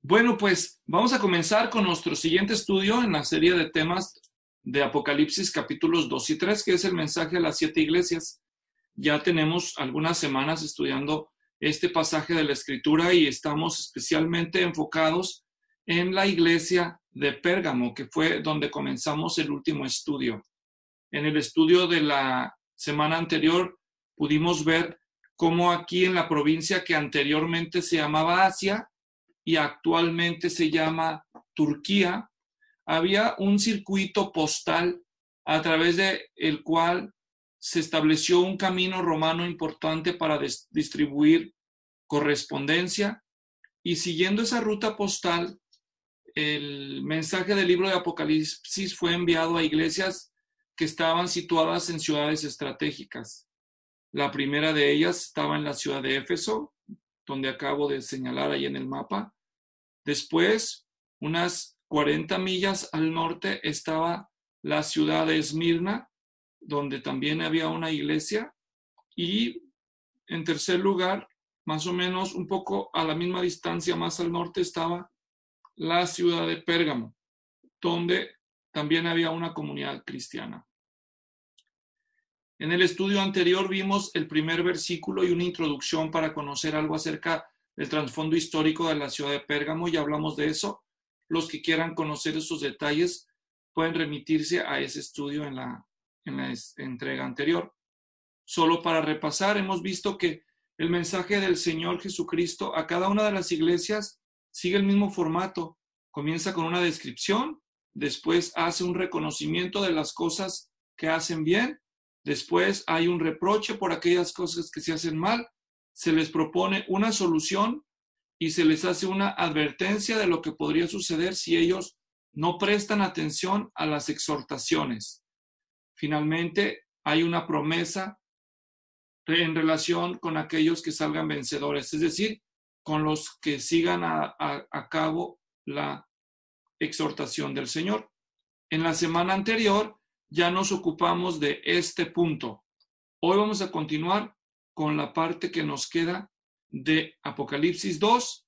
Bueno, pues vamos a comenzar con nuestro siguiente estudio en la serie de temas de Apocalipsis capítulos 2 y 3, que es el mensaje a las 7 iglesias. Ya tenemos algunas semanas estudiando este pasaje de la Escritura y estamos especialmente enfocados en la iglesia de Pérgamo, que fue donde comenzamos el último estudio. En el estudio de la semana anterior pudimos ver cómo aquí en la provincia que anteriormente se llamaba Asia y actualmente se llama Turquía, había un circuito postal a través del cual se estableció un camino romano importante para distribuir correspondencia, y siguiendo esa ruta postal, el mensaje del libro de Apocalipsis fue enviado a iglesias que estaban situadas en ciudades estratégicas. La primera de ellas estaba en la ciudad de Éfeso, donde acabo de señalar ahí en el mapa. Después, unas 40 millas al norte, estaba la ciudad de Esmirna, donde también había una iglesia. Y en tercer lugar, más o menos un poco a la misma distancia más al norte, estaba la ciudad de Pérgamo, donde también había una comunidad cristiana. En el estudio anterior vimos el primer versículo y una introducción para conocer algo acerca del trasfondo histórico de la ciudad de Pérgamo, y hablamos de eso. Los que quieran conocer esos detalles pueden remitirse a ese estudio en la entrega anterior. Solo para repasar, hemos visto que el mensaje del Señor Jesucristo a cada una de las iglesias sigue el mismo formato. Comienza con una descripción, después hace un reconocimiento de las cosas que hacen bien, después hay un reproche por aquellas cosas que se hacen mal, se les propone una solución y se les hace una advertencia de lo que podría suceder si ellos no prestan atención a las exhortaciones. Finalmente, hay una promesa en relación con aquellos que salgan vencedores, es decir, con los que sigan a cabo la exhortación del Señor. En la semana anterior ya nos ocupamos de este punto. Hoy vamos a continuar con la parte que nos queda de Apocalipsis 2,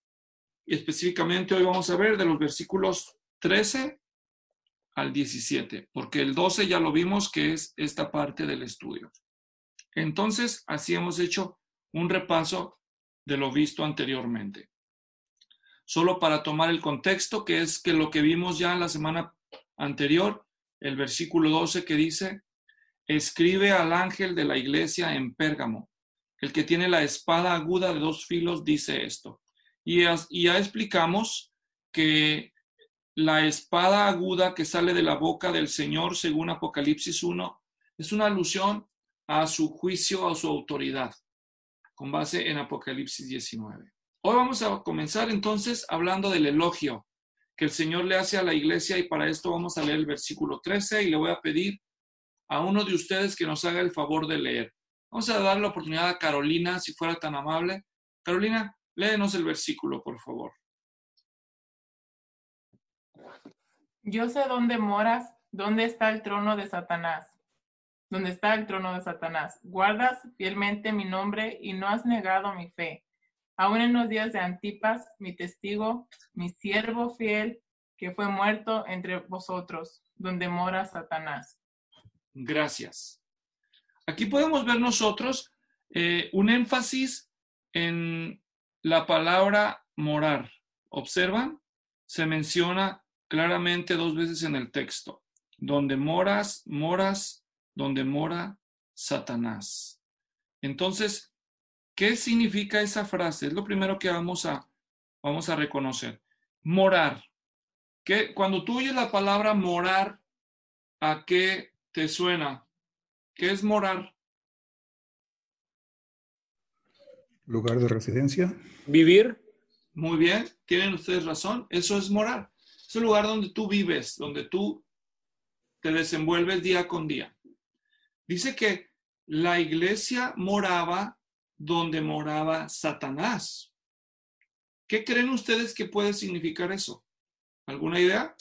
y específicamente hoy vamos a ver de los versículos 13 al 17, porque el 12 ya lo vimos, que es esta parte del estudio. Entonces, así hemos hecho un repaso de lo visto anteriormente. Solo para tomar el contexto, que es que lo que vimos ya en la semana anterior, el versículo 12 que dice: escribe al ángel de la iglesia en Pérgamo, el que tiene la espada aguda de 2 filos dice esto. Y ya explicamos que la espada aguda que sale de la boca del Señor, según Apocalipsis 1, es una alusión a su juicio, a su autoridad, con base en Apocalipsis 19. Hoy vamos a comenzar entonces hablando del elogio que el Señor le hace a la iglesia, y para esto vamos a leer el versículo 13 y le voy a pedir a uno de ustedes que nos haga el favor de leer. Vamos a dar la oportunidad a Carolina, si fuera tan amable. Carolina, léenos el versículo, por favor. Yo sé dónde moras, dónde está el trono de Satanás. Donde está el trono de Satanás. Guardas fielmente mi nombre y no has negado mi fe. Aún en los días de Antipas, mi testigo, mi siervo fiel, que fue muerto entre vosotros, donde mora Satanás. Gracias. Aquí podemos ver nosotros un énfasis en la palabra morar. ¿Observan? Se menciona claramente 2 veces en el texto. Donde moras, donde mora Satanás. Entonces, ¿qué significa esa frase? Es lo primero que vamos a reconocer. Morar. Cuando tú oyes la palabra morar, ¿a qué te suena? ¿Qué es morar? Lugar de residencia. Vivir. Muy bien, tienen ustedes razón. Eso es morar. Es el lugar donde tú vives, donde tú te desenvuelves día con día. Dice que la iglesia moraba donde moraba Satanás. ¿Qué creen ustedes que puede significar eso? ¿Alguna idea?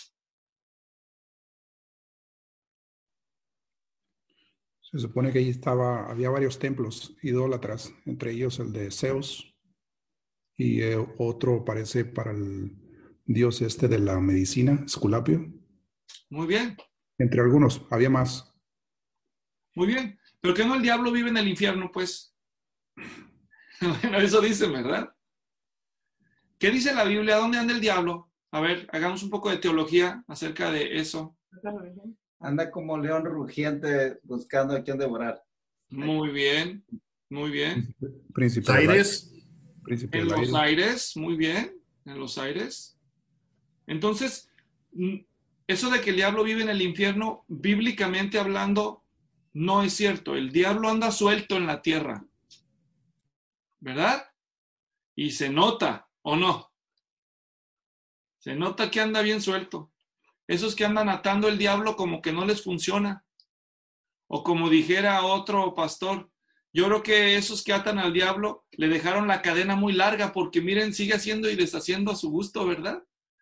Se supone que ahí había varios templos idólatras, entre ellos el de Zeus Y otro parece para el dios este de la medicina, Esculapio. Muy bien, Entre algunos, había más. muy bien. ¿Pero qué no el diablo vive en el infierno, pues? Bueno, eso dicen, ¿verdad? ¿Qué dice la Biblia? ¿Dónde anda el diablo? A ver, hagamos un poco de teología acerca de eso. Anda como león rugiente buscando a quien devorar. Muy bien, muy bien. Príncipe del aire. Aires. Príncipe En del los aire. aires, muy bien, en los aires. Entonces, eso de que el diablo vive en el infierno, bíblicamente hablando, no es cierto. El diablo anda suelto en la tierra, ¿verdad? Y se nota, ¿o no? Se nota que anda bien suelto. Esos que andan atando el diablo como que no les funciona. O como dijera otro pastor, yo creo que esos que atan al diablo le dejaron la cadena muy larga porque miren, sigue haciendo y deshaciendo a su gusto, ¿verdad?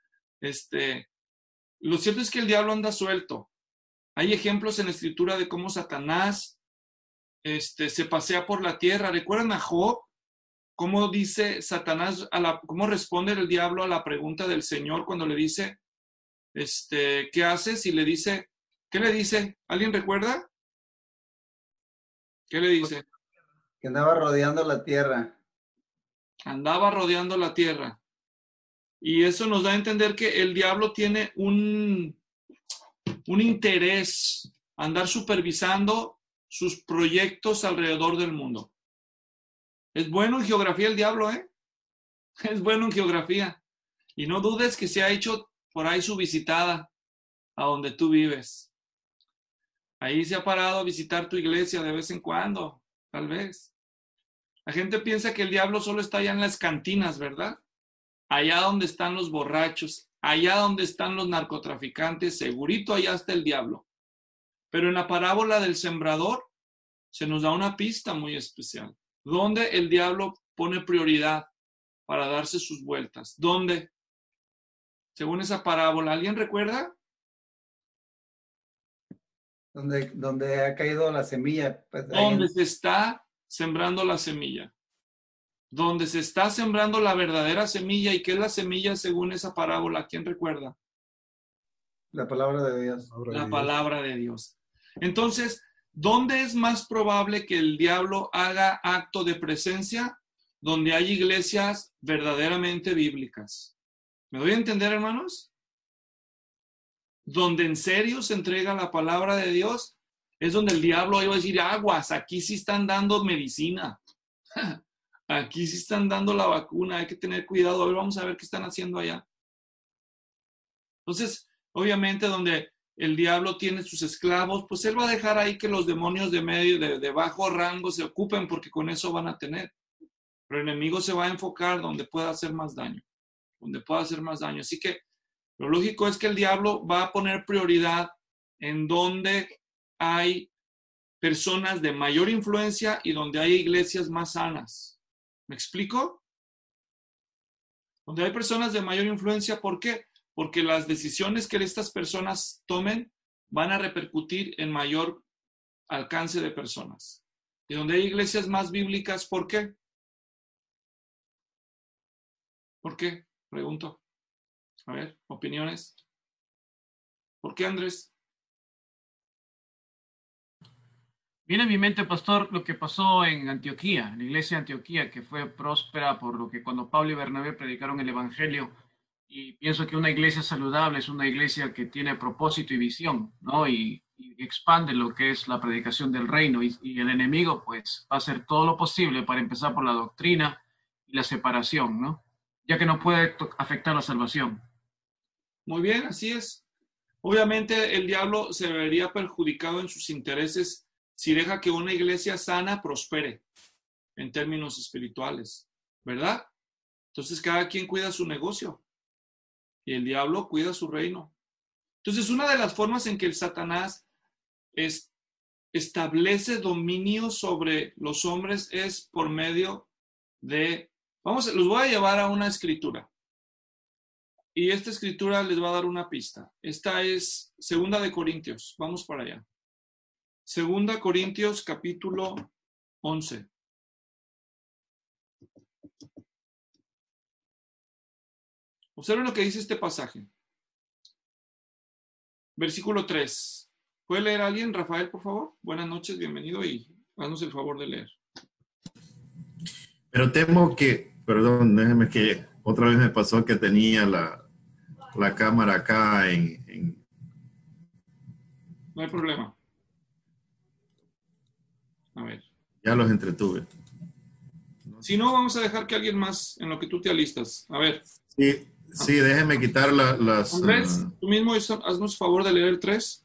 Lo cierto es que el diablo anda suelto. Hay ejemplos en la escritura de cómo Satanás se pasea por la tierra. ¿Recuerdan a Job? ¿Cómo dice Satanás, cómo responde el diablo a la pregunta del Señor cuando le dice, ¿qué haces? Y le dice, ¿qué le dice? ¿Alguien recuerda? ¿Qué le dice? Que andaba rodeando la tierra. Andaba rodeando la tierra. Y eso nos da a entender que el diablo tiene un interés, andar supervisando sus proyectos alrededor del mundo. Es bueno en geografía el diablo, ¿eh? Es bueno en geografía. Y no dudes que se ha hecho por ahí su visitada a donde tú vives. Ahí se ha parado a visitar tu iglesia de vez en cuando, tal vez. La gente piensa que el diablo solo está allá en las cantinas, ¿verdad? Allá donde están los borrachos, allá donde están los narcotraficantes, segurito allá está el diablo. Pero en la parábola del sembrador se nos da una pista muy especial, donde el diablo pone prioridad para darse sus vueltas. ¿Dónde? Según esa parábola, ¿alguien recuerda? Donde ha caído la semilla. Pues, Donde se está sembrando la semilla. Donde se está sembrando la verdadera semilla. ¿Y qué es la semilla según esa parábola? ¿Quién recuerda? La palabra de Dios. La palabra de Dios. Entonces, ¿dónde es más probable que el diablo haga acto de presencia? Donde hay iglesias verdaderamente bíblicas. ¿Me doy a entender, hermanos? Donde en serio se entrega la palabra de Dios, es donde el diablo iba a decir, aguas, aquí sí están dando medicina. Aquí sí están dando la vacuna, hay que tener cuidado. A ver, vamos a ver qué están haciendo allá. Entonces, obviamente, donde el diablo tiene sus esclavos, pues él va a dejar ahí que los demonios de bajo rango se ocupen porque con eso van a tener. Pero el enemigo se va a enfocar donde pueda hacer más daño. Donde pueda hacer más daño. Así que lo lógico es que el diablo va a poner prioridad en donde hay personas de mayor influencia y donde hay iglesias más sanas. ¿Me explico? Donde hay personas de mayor influencia, ¿por qué? Porque las decisiones que estas personas tomen van a repercutir en mayor alcance de personas. Y donde hay iglesias más bíblicas, ¿por qué? ¿Por qué? Pregunto. A ver, opiniones. ¿Por qué, Andrés? Viene a mi mente, pastor, lo que pasó en Antioquía, en la iglesia de Antioquía, que fue próspera por lo que cuando Pablo y Bernabé predicaron el Evangelio. Y pienso que una iglesia saludable es una iglesia que tiene propósito y visión, ¿no? Y expande lo que es la predicación del reino. Y el enemigo, pues, va a hacer todo lo posible para empezar por la doctrina y la separación, ¿no? Ya que no puede afectar la salvación. Muy bien, así es. Obviamente el diablo se vería perjudicado en sus intereses si deja que una iglesia sana prospere en términos espirituales, ¿verdad? Entonces cada quien cuida su negocio y el diablo cuida su reino. Entonces una de las formas en que el Satanás establece dominio sobre los hombres es por medio de, los voy a llevar a una escritura. Y esta escritura les va a dar una pista. Esta es 2 de Corintios. Vamos para allá. 2 Corintios capítulo 11. Observen lo que dice este pasaje. Versículo 3. ¿Puede leer a alguien? Rafael, por favor. Buenas noches, bienvenido y haznos el favor de leer. Pero temo que, perdón, déjeme que otra vez me pasó que tenía la cámara acá en... No hay problema. A ver. Ya los entretuve. Si no, vamos a dejar que alguien más, en lo que tú te alistas. A ver. Sí, déjeme quitar las... Andrés, tú mismo haznos favor de leer el 3.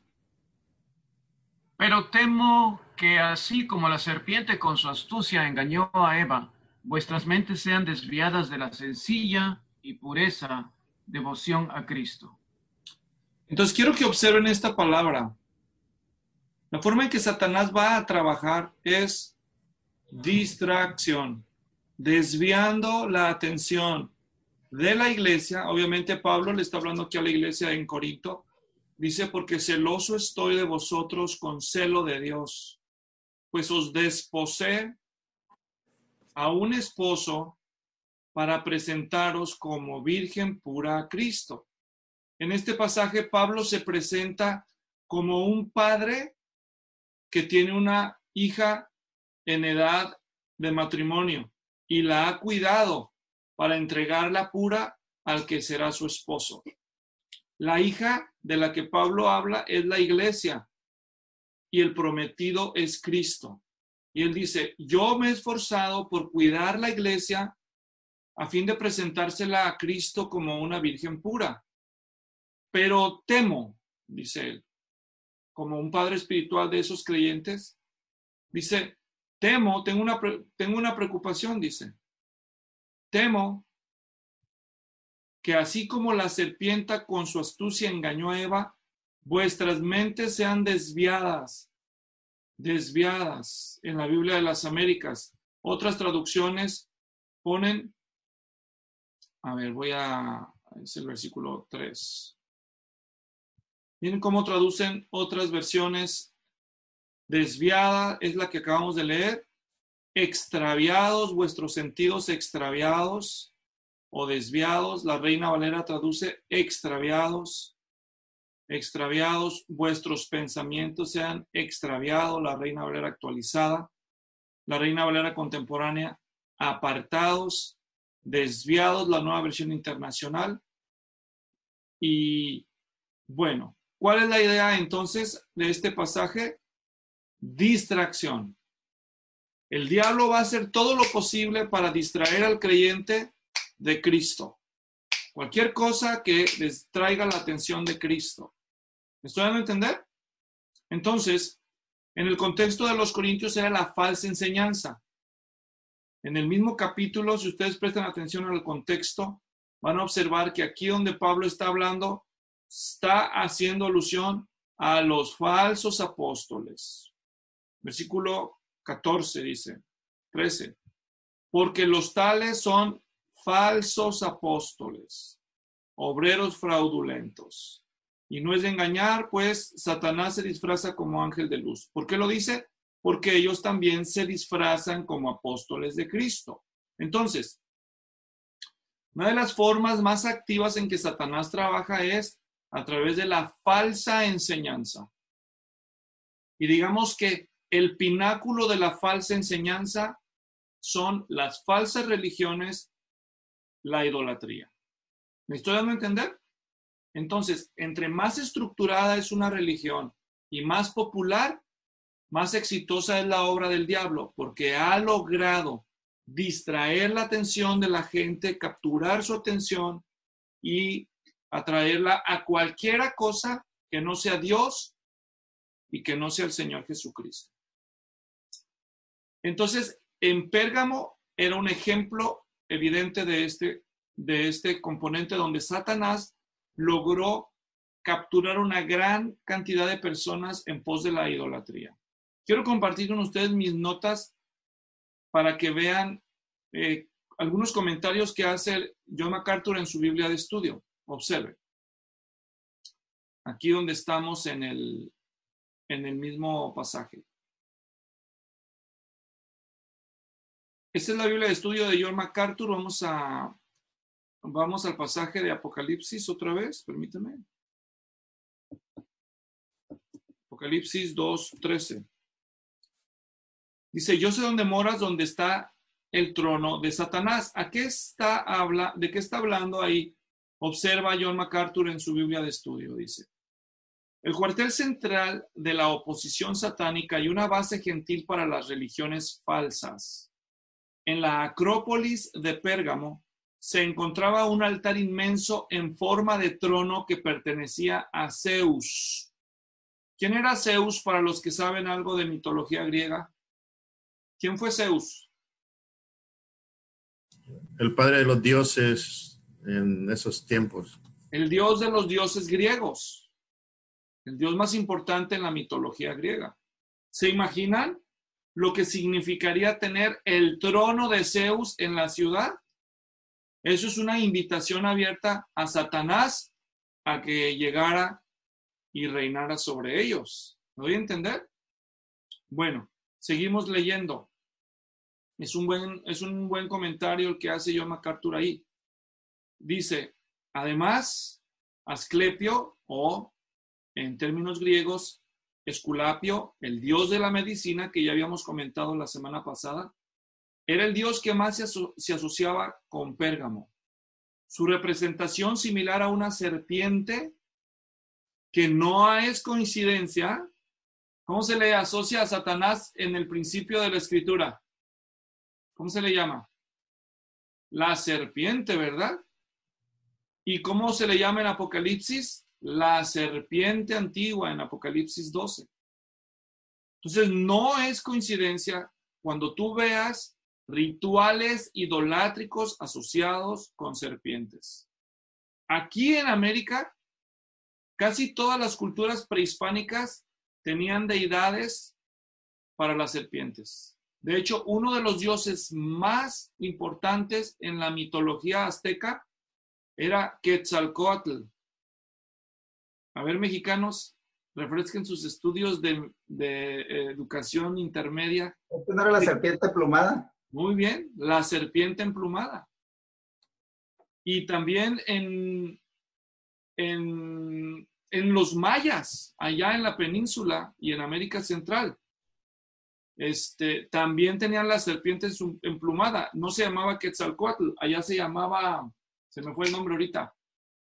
Pero temo que así como la serpiente con su astucia engañó a Eva, vuestras mentes sean desviadas de la sencilla y pureza devoción a Cristo. Entonces quiero que observen esta palabra. La forma en que Satanás va a trabajar es distracción, desviando la atención de la iglesia. Obviamente Pablo le está hablando aquí a la iglesia en Corinto. Dice, porque celoso estoy de vosotros con celo de Dios, pues os desposé a un esposo para presentaros como virgen pura a Cristo. En este pasaje Pablo se presenta como un padre que tiene una hija en edad de matrimonio y la ha cuidado para entregarla pura al que será su esposo. La hija de la que Pablo habla es la iglesia y el prometido es Cristo. Y él dice, yo me he esforzado por cuidar la iglesia a fin de presentársela a Cristo como una virgen pura. Pero temo, dice él, como un padre espiritual de esos creyentes, dice, temo, tengo una preocupación, dice, temo que así como la serpiente con su astucia engañó a Eva, vuestras mentes sean desviadas en la Biblia de las Américas. Otras traducciones ponen, es el versículo 3. Miren cómo traducen otras versiones. Desviada es la que acabamos de leer. Extraviados, vuestros sentidos extraviados o desviados. La Reina Valera traduce extraviados. Extraviados, vuestros pensamientos sean extraviados. La Reina Valera actualizada. La Reina Valera contemporánea, apartados, desviados, la Nueva Versión Internacional. Y bueno, ¿cuál es la idea entonces de este pasaje? Distracción. El diablo va a hacer todo lo posible para distraer al creyente de Cristo. Cualquier cosa que distraiga la atención de Cristo. ¿Me estoy dando a entender? Entonces, en el contexto de los Corintios era la falsa enseñanza. En el mismo capítulo, si ustedes prestan atención al contexto, van a observar que aquí donde Pablo está hablando, está haciendo alusión a los falsos apóstoles. Versículo 14 dice, 13, porque los tales son falsos apóstoles, obreros fraudulentos. Y no es de engañar, pues Satanás se disfraza como ángel de luz. ¿Por qué lo dice? Porque ellos también se disfrazan como apóstoles de Cristo. Entonces, una de las formas más activas en que Satanás trabaja es a través de la falsa enseñanza. Y digamos que el pináculo de la falsa enseñanza son las falsas religiones, la idolatría. ¿Me estoy dando a entender? Entonces, entre más estructurada es una religión y más popular, más exitosa es la obra del diablo, porque ha logrado distraer la atención de la gente, capturar su atención y atraerla a cualquiera cosa que no sea Dios y que no sea el Señor Jesucristo. Entonces, en Pérgamo era un ejemplo evidente de este componente donde Satanás logró capturar una gran cantidad de personas en pos de la idolatría. Quiero compartir con ustedes mis notas para que vean algunos comentarios que hace John MacArthur en su Biblia de estudio. Observe. Aquí donde estamos en el mismo pasaje. Esta es la Biblia de estudio de John MacArthur. Vamos Vamos al pasaje de Apocalipsis otra vez, permíteme. Apocalipsis 2:13. Dice, yo sé dónde moras, donde está el trono de Satanás. ¿De qué está hablando ahí? Observa John MacArthur en su Biblia de estudio, dice. El cuartel central de la oposición satánica y una base gentil para las religiones falsas. En la Acrópolis de Pérgamo se encontraba un altar inmenso en forma de trono que pertenecía a Zeus. ¿Quién era Zeus para los que saben algo de mitología griega? ¿Quién fue Zeus? El padre de los dioses en esos tiempos. El dios de los dioses griegos. El dios más importante en la mitología griega. ¿Se imaginan lo que significaría tener el trono de Zeus en la ciudad? Eso es una invitación abierta a Satanás a que llegara y reinara sobre ellos. ¿Me doy a entender? Bueno, seguimos leyendo. Es un buen comentario el que hace John MacArthur ahí. Dice, además, Asclepio, o en términos griegos, Esculapio, el dios de la medicina que ya habíamos comentado la semana pasada, era el dios que más se asociaba con Pérgamo. Su representación similar a una serpiente, que no es coincidencia. ¿Cómo se le asocia a Satanás en el principio de la Escritura? ¿Cómo se le llama? La serpiente, ¿verdad? ¿Y cómo se le llama en Apocalipsis? La serpiente antigua en Apocalipsis 12. Entonces, no es coincidencia cuando tú veas rituales idolátricos asociados con serpientes. Aquí en América, casi todas las culturas prehispánicas tenían deidades para las serpientes. De hecho, uno de los dioses más importantes en la mitología azteca era Quetzalcóatl. A ver, mexicanos, refresquen sus estudios de educación intermedia. ¿Esta no era la serpiente plumada? Muy bien, la serpiente emplumada. Y también en los mayas, allá en la península y en América Central, también tenían la serpiente emplumada. No se llamaba Quetzalcóatl, allá se llamaba, se me fue el nombre ahorita.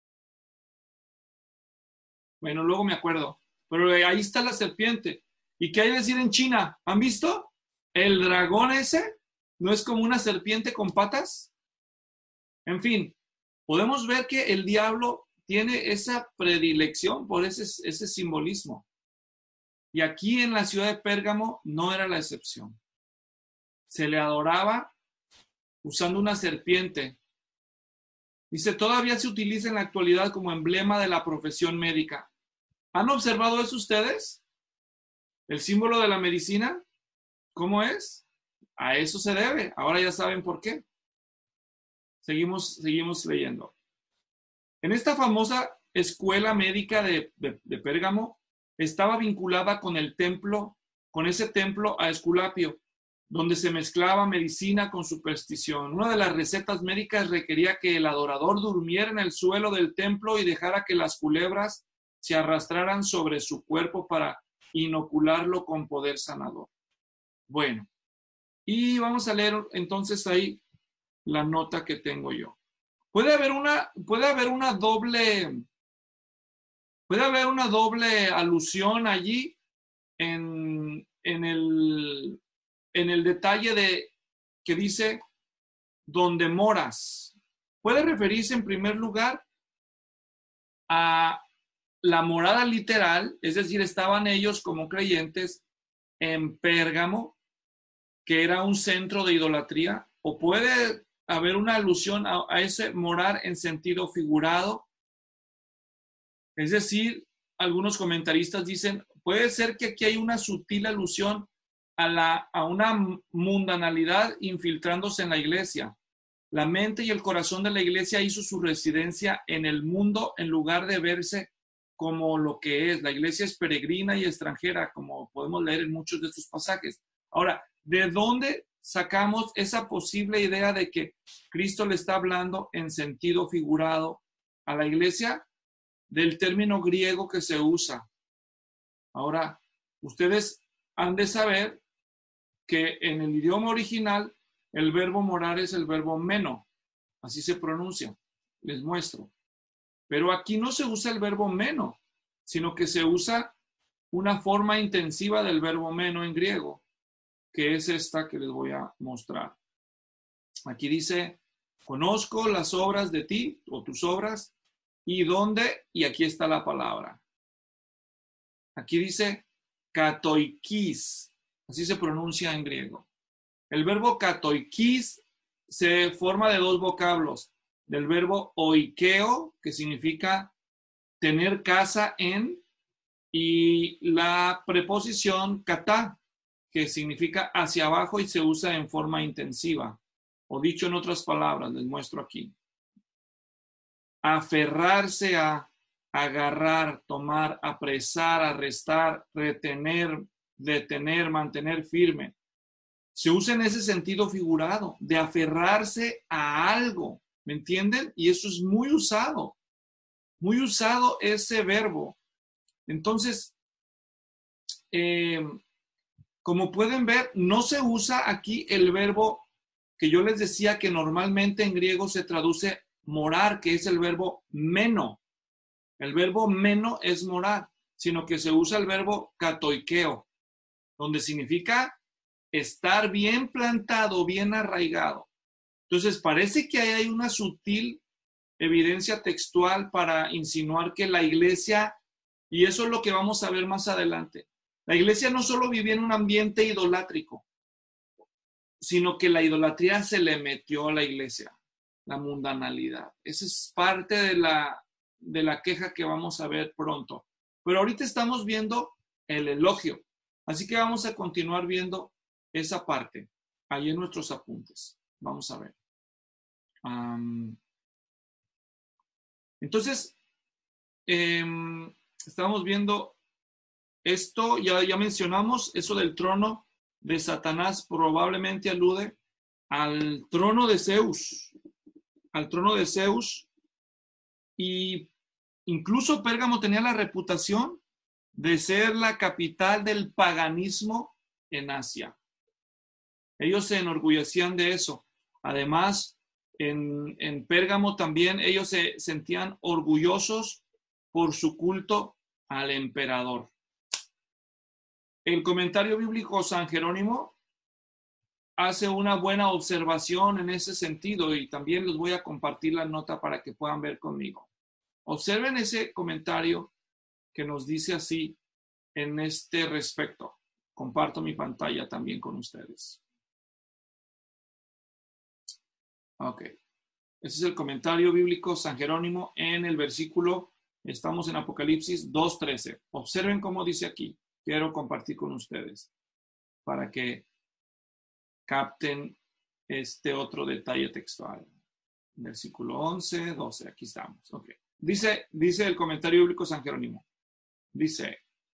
Bueno, luego me acuerdo. Pero ahí está la serpiente. ¿Y qué hay de decir en China? ¿Han visto? El dragón ese, ¿no es como una serpiente con patas? En fin, podemos ver que el diablo tiene esa predilección por ese simbolismo. Y aquí en la ciudad de Pérgamo no era la excepción. Se le adoraba usando una serpiente. Dice, todavía se utiliza en la actualidad como emblema de la profesión médica. ¿Han observado eso ustedes? ¿El símbolo de la medicina? ¿Cómo es? A eso se debe. Ahora ya saben por qué. Seguimos leyendo. En esta famosa escuela médica de Pérgamo, estaba vinculada con ese templo a Esculapio, donde se mezclaba medicina con superstición. Una de las recetas médicas requería que el adorador durmiera en el suelo del templo y dejara que las culebras se arrastraran sobre su cuerpo para inocularlo con poder sanador. Bueno, y vamos a leer entonces ahí la nota que tengo yo. Puede haber una doble alusión allí en el detalle que dice donde moras. Puede referirse en primer lugar a la morada literal, es decir, estaban ellos como creyentes en Pérgamo, que era un centro de idolatría, o puede haber una alusión a ese morar en sentido figurado. Es decir, algunos comentaristas dicen, puede ser que aquí hay una sutil alusión a una mundanalidad infiltrándose en la iglesia. La mente y el corazón de la iglesia hizo su residencia en el mundo en lugar de verse como lo que es. La iglesia es peregrina y extranjera, como podemos leer en muchos de estos pasajes. Ahora, ¿de dónde sacamos esa posible idea de que Cristo le está hablando en sentido figurado a la iglesia del término griego que se usa. Ahora, ustedes han de saber que en el idioma original el verbo morar es el verbo meno, así se pronuncia, les muestro. Pero aquí no se usa el verbo meno, sino que se usa una forma intensiva del verbo meno en griego, que es esta que les voy a mostrar. Aquí dice, conozco las obras de ti, o tus obras, y dónde, y aquí está la palabra. Aquí dice katoikis, así se pronuncia en griego. El verbo katoikis se forma de dos vocablos, del verbo oikeo, que significa tener casa en, y la preposición kata, que significa hacia abajo y se usa en forma intensiva. O dicho en otras palabras, les muestro aquí. Aferrarse a, agarrar, tomar, apresar, arrestar, retener, detener, mantener firme. Se usa en ese sentido figurado, de aferrarse a algo, ¿me entienden? Y eso es muy usado ese verbo. Entonces, como pueden ver, no se usa aquí el verbo que yo les decía que normalmente en griego se traduce morar, que es el verbo meno. El verbo meno es morar, sino que se usa el verbo katoikeo, donde significa estar bien plantado, bien arraigado. Entonces, parece que hay una sutil evidencia textual para insinuar que la iglesia, y eso es lo que vamos a ver más adelante, la iglesia no solo vivía en un ambiente idolátrico, sino que la idolatría se le metió a la iglesia, la mundanalidad. Esa es parte de la queja que vamos a ver pronto. Pero ahorita estamos viendo el elogio, así que vamos a continuar viendo esa parte, ahí en nuestros apuntes. Vamos a ver. Entonces, estamos viendo esto, ya mencionamos, eso del trono de Satanás probablemente alude al trono de Zeus, y incluso Pérgamo tenía la reputación de ser la capital del paganismo en Asia. Ellos se enorgullecían de eso. Además, en Pérgamo también ellos se sentían orgullosos por su culto al emperador. El comentario bíblico San Jerónimo hace una buena observación en ese sentido y también les voy a compartir la nota para que puedan ver conmigo. Observen ese comentario que nos dice así en este respecto. Comparto mi pantalla también con ustedes. Ok. Ese es el comentario bíblico San Jerónimo en el versículo, estamos en Apocalipsis 2:13. Observen cómo dice aquí. Quiero compartir con ustedes para que capten este otro detalle textual. Versículo 11, 12, aquí estamos. Okay. Dice el comentario bíblico San Jerónimo. Dice,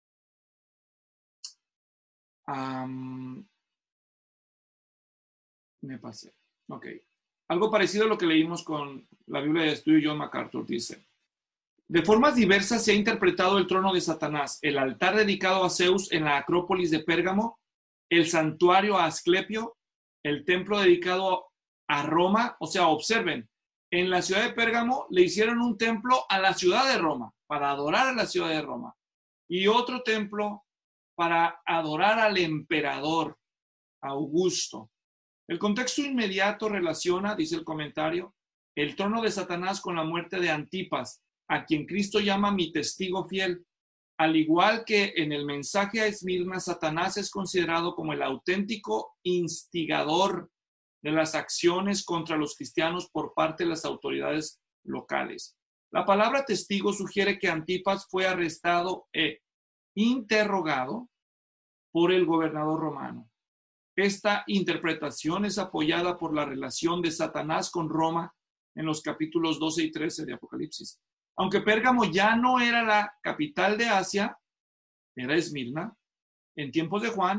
me pasé. Ok. Algo parecido a lo que leímos con la Biblia de estudio John MacArthur. Dice, de formas diversas se ha interpretado el trono de Satanás, el altar dedicado a Zeus en la Acrópolis de Pérgamo, el santuario a Asclepio, el templo dedicado a Roma. O sea, observen, en la ciudad de Pérgamo le hicieron un templo a la ciudad de Roma, para adorar a la ciudad de Roma, y otro templo para adorar al emperador Augusto. El contexto inmediato relaciona, dice el comentario, el trono de Satanás con la muerte de Antipas, a quien Cristo llama mi testigo fiel. Al igual que en el mensaje a Esmirna, Satanás es considerado como el auténtico instigador de las acciones contra los cristianos por parte de las autoridades locales. La palabra testigo sugiere que Antipas fue arrestado e interrogado por el gobernador romano. Esta interpretación es apoyada por la relación de Satanás con Roma en los capítulos 12 y 13 de Apocalipsis. Aunque Pérgamo ya no era la capital de Asia, era Esmirna, en tiempos de Juan,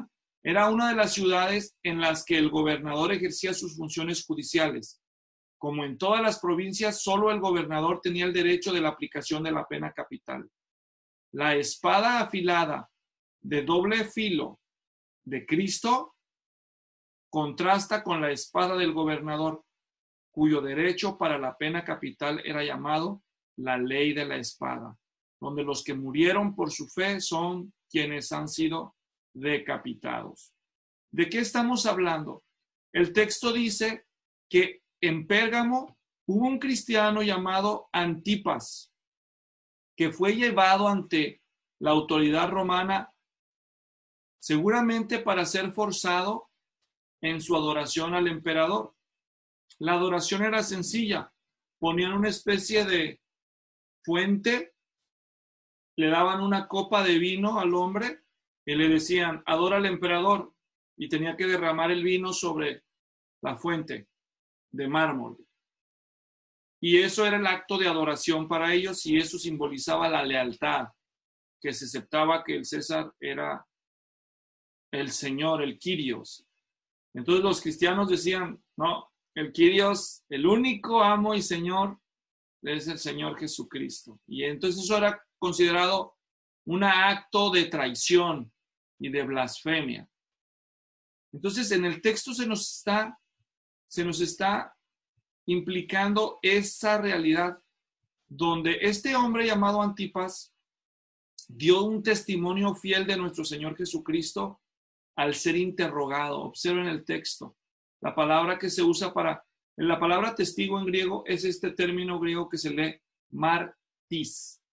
Era una de las ciudades en las que el gobernador ejercía sus funciones judiciales. Como en todas las provincias, solo el gobernador tenía el derecho de la aplicación de la pena capital. La espada afilada de doble filo de Cristo contrasta con la espada del gobernador, cuyo derecho para la pena capital era llamado la ley de la espada, donde los que murieron por su fe son quienes han sido decapitados. ¿De qué estamos hablando? El texto dice que en Pérgamo hubo un cristiano llamado Antipas, que fue llevado ante la autoridad romana, seguramente para ser forzado en su adoración al emperador. La adoración era sencilla. Ponían una especie de fuente, le daban una copa de vino al hombre y le decían, adora al emperador, y tenía que derramar el vino sobre la fuente de mármol. Y eso era el acto de adoración para ellos, y eso simbolizaba la lealtad, que se aceptaba que el César era el Señor, el Kyrios. Entonces los cristianos decían, no, el Kyrios, el único amo y Señor, es el Señor Jesucristo. Y entonces eso era considerado un acto de traición y de blasfemia. Entonces en el texto se nos está implicando esa realidad donde este hombre llamado Antipas dio un testimonio fiel de nuestro Señor Jesucristo al ser interrogado. Observen el texto. La palabra que se usa la palabra testigo en griego es este término griego que se lee martis,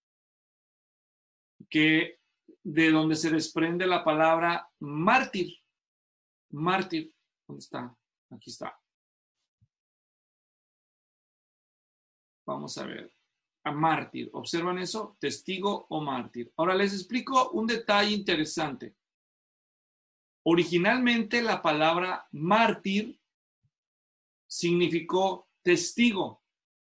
que de donde se desprende la palabra mártir. Mártir, ¿dónde está? Aquí está. Vamos a ver. A mártir. ¿Observan eso? Testigo o mártir. Ahora les explico un detalle interesante. Originalmente la palabra mártir significó testigo.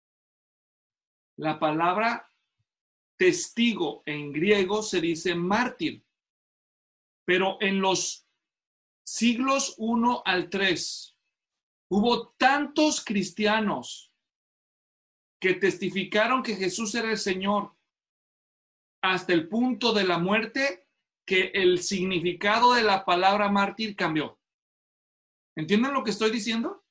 La palabra testigo en griego se dice mártir. Pero en los siglos 1 al 3 hubo tantos cristianos que testificaron que Jesús era el Señor hasta el punto de la muerte que el significado de la palabra mártir cambió. ¿Entienden lo que estoy diciendo?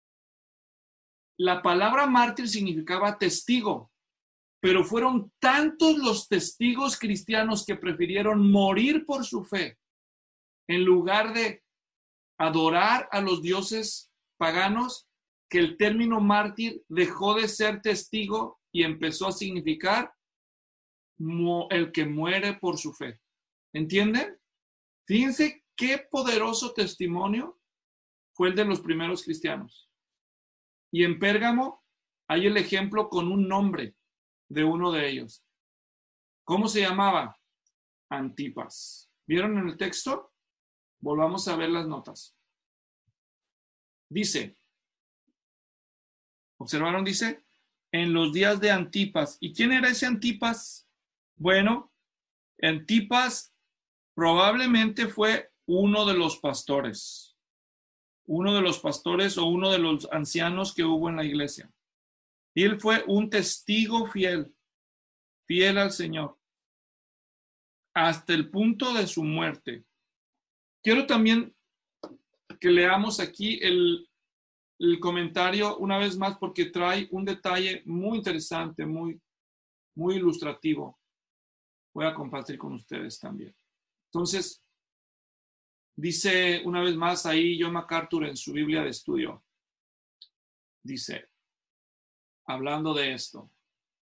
La palabra mártir significaba testigo, pero fueron tantos los testigos cristianos que prefirieron morir por su fe en lugar de adorar a los dioses paganos, que el término mártir dejó de ser testigo y empezó a significar el que muere por su fe. ¿Entienden? Fíjense qué poderoso testimonio fue el de los primeros cristianos. Y en Pérgamo hay el ejemplo con un nombre de uno de ellos. ¿Cómo se llamaba? Antipas. ¿Vieron en el texto? Volvamos a ver las notas. Dice, ¿observaron? Dice, en los días de Antipas. ¿Y quién era ese Antipas? Bueno, Antipas probablemente fue uno de los pastores o uno de los ancianos que hubo en la iglesia. Y él fue un testigo fiel al Señor, hasta el punto de su muerte. Quiero también que leamos aquí el comentario una vez más, porque trae un detalle muy interesante, muy, muy ilustrativo. Voy a compartir con ustedes también. Entonces, dice una vez más ahí John MacArthur en su Biblia de estudio. Dice, hablando de esto,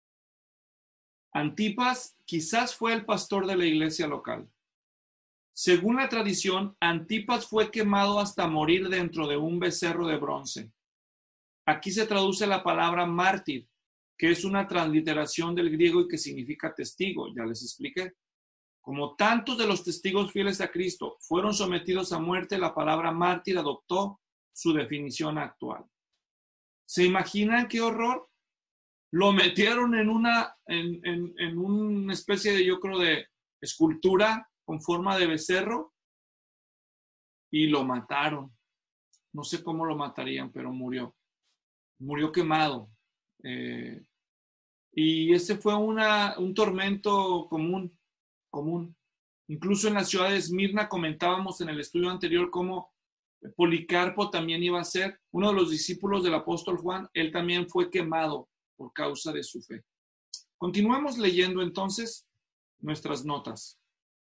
Antipas quizás fue el pastor de la iglesia local. Según la tradición, Antipas fue quemado hasta morir dentro de un becerro de bronce. Aquí se traduce la palabra mártir, que es una transliteración del griego y que significa testigo. Ya les expliqué. Como tantos de los testigos fieles a Cristo fueron sometidos a muerte, la palabra mártir adoptó su definición actual. ¿Se imaginan qué horror? Lo metieron en una especie de, yo creo, de escultura con forma de becerro y lo mataron. No sé cómo lo matarían, pero murió. Murió quemado. Y ese fue un tormento común. Incluso en la ciudad de Esmirna comentábamos en el estudio anterior cómo Policarpo también iba a ser uno de los discípulos del apóstol Juan. Él también fue quemado por causa de su fe. Continuemos leyendo entonces nuestras notas.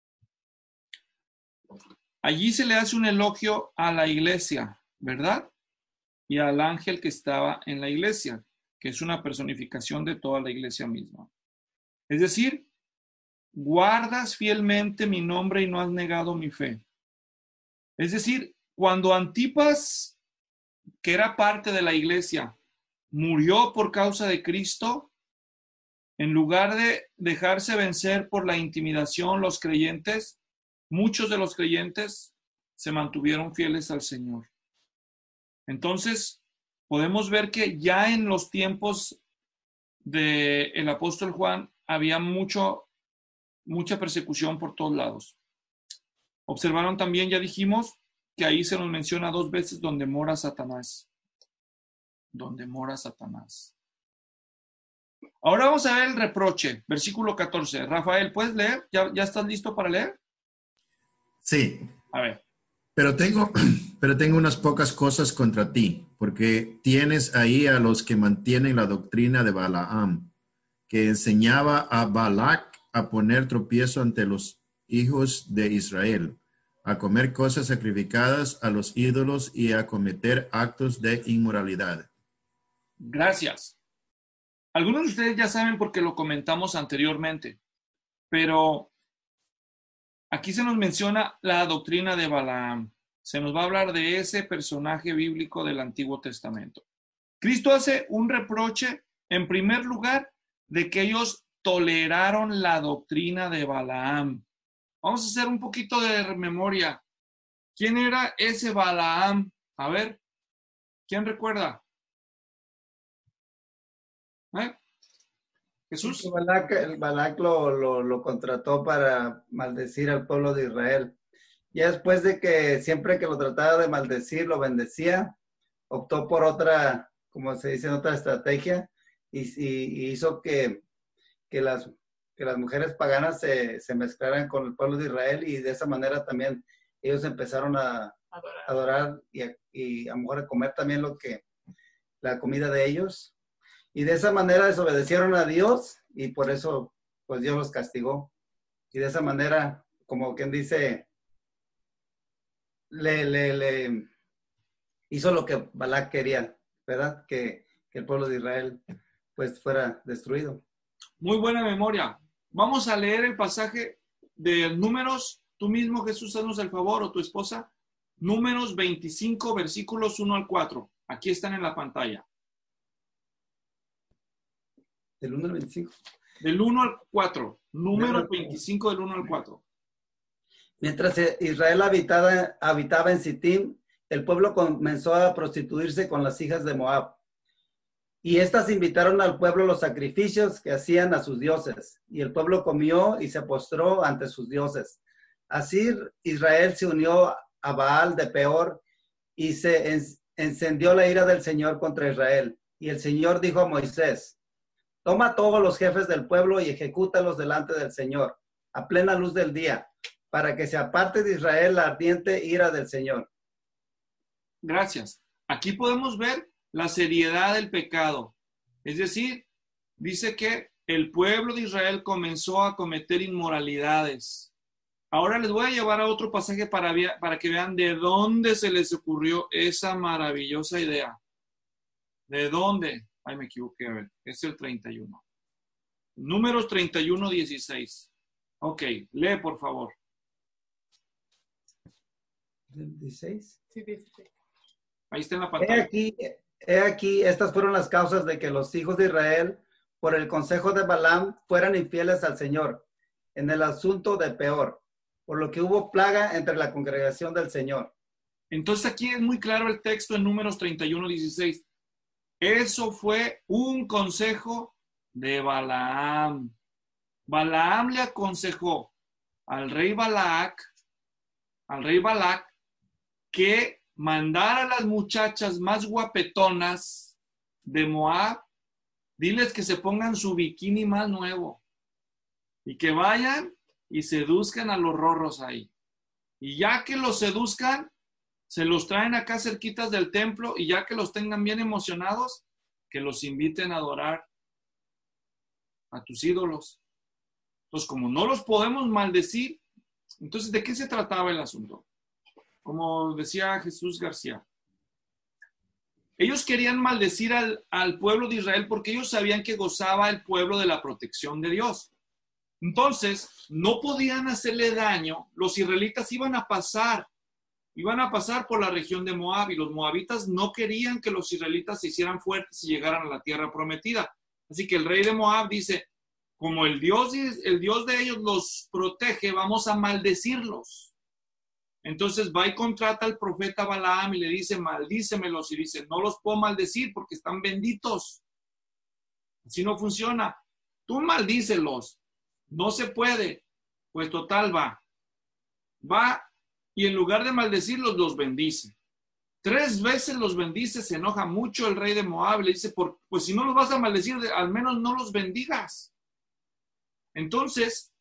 Allí se le hace un elogio a la iglesia, ¿verdad? Y al ángel que estaba en la iglesia, que es una personificación de toda la iglesia misma. Es decir, guardas fielmente mi nombre y no has negado mi fe. Es decir, cuando Antipas, que era parte de la iglesia, murió por causa de Cristo, en lugar de dejarse vencer por la intimidación, los creyentes, muchos de los creyentes se mantuvieron fieles al Señor. Entonces, podemos ver que ya en los tiempos del apóstol Juan había mucha persecución por todos lados. Observaron también, ya dijimos, que ahí se nos menciona 2 veces donde mora Satanás. Donde mora Satanás. Ahora vamos a ver el reproche, versículo 14. Rafael, ¿puedes leer? ¿Ya estás listo para leer? Sí. A ver. Pero tengo unas pocas cosas contra ti, porque tienes ahí a los que mantienen la doctrina de Balaam, que enseñaba a Balac a poner tropiezo ante los hijos de Israel, a comer cosas sacrificadas a los ídolos y a cometer actos de inmoralidad. Gracias. Algunos de ustedes ya saben porque lo comentamos anteriormente, pero aquí se nos menciona la doctrina de Balaam. Se nos va a hablar de ese personaje bíblico del Antiguo Testamento. Cristo hace un reproche, en primer lugar, de que ellos toleraron la doctrina de Balaam. Vamos a hacer un poquito de memoria. ¿Quién era ese Balaam? A ver, ¿quién recuerda? Jesús. El Balac lo contrató para maldecir al pueblo de Israel. Ya después de que siempre que lo trataba de maldecir, lo bendecía, optó por otra, como se dice, otra estrategia y hizo que las mujeres paganas se mezclaran con el pueblo de Israel y de esa manera también ellos empezaron a adorar y a lo mejor a comer también la comida de ellos. Y de esa manera desobedecieron a Dios y por eso pues Dios los castigó. Y de esa manera, como quien dice, le hizo lo que Balac quería, ¿verdad? Que el pueblo de Israel pues fuera destruido. Muy buena memoria. Vamos a leer el pasaje de Números. Tú mismo, Jesús, haznos el favor, o tu esposa. Números 25, versículos 1 al 4. Aquí están en la pantalla. ¿Del 1 al 25? Del 1 al 4. Números 25 del 1 al 4. Mientras Israel habitaba en Sittim, el pueblo comenzó a prostituirse con las hijas de Moab. Y éstas invitaron al pueblo los sacrificios que hacían a sus dioses. Y el pueblo comió y se postró ante sus dioses. Así Israel se unió a Baal de Peor y se encendió la ira del Señor contra Israel. Y el Señor dijo a Moisés: toma a todos los jefes del pueblo y ejecútalos delante del Señor, a plena luz del día, para que se aparte de Israel la ardiente ira del Señor. Gracias. Aquí podemos ver la seriedad del pecado. Es decir, dice que el pueblo de Israel comenzó a cometer inmoralidades. Ahora les voy a llevar a otro pasaje para que vean de dónde se les ocurrió esa maravillosa idea. ¿De dónde? Ay, me equivoqué, a ver, es el 31. Números 31, 16. Ok, lee por favor. ¿16? Sí, 16. Ahí está en la pantalla. He aquí, estas fueron las causas de que los hijos de Israel, por el consejo de Balaam, fueran infieles al Señor, en el asunto de Peor, por lo que hubo plaga entre la congregación del Señor. Entonces aquí es muy claro el texto en Números 31, 16. Eso fue un consejo de Balaam. Balaam le aconsejó al rey Balac que mandar a las muchachas más guapetonas de Moab, diles que se pongan su bikini más nuevo y que vayan y seduzcan a los rorros ahí. Y ya que los seduzcan, se los traen acá cerquitas del templo y ya que los tengan bien emocionados, que los inviten a adorar a tus ídolos. Entonces, como no los podemos maldecir, entonces, ¿de qué se trataba el asunto? Como decía Jesús García, ellos querían maldecir al pueblo de Israel porque ellos sabían que gozaba el pueblo de la protección de Dios. Entonces, no podían hacerle daño. Los israelitas iban a pasar por la región de Moab y los moabitas no querían que los israelitas se hicieran fuertes y llegaran a la tierra prometida. Así que el rey de Moab dice, como el Dios de ellos los protege, vamos a maldecirlos. Entonces va y contrata al profeta Balaam y le dice, maldícemelos. Y dice, no los puedo maldecir porque están benditos. Así no funciona. Tú maldícelos. No se puede. Pues total va y en lugar de maldecirlos, los bendice. 3 veces los bendice, se enoja mucho el rey de Moab, le dice, pues si no los vas a maldecir, al menos no los bendigas. Entonces,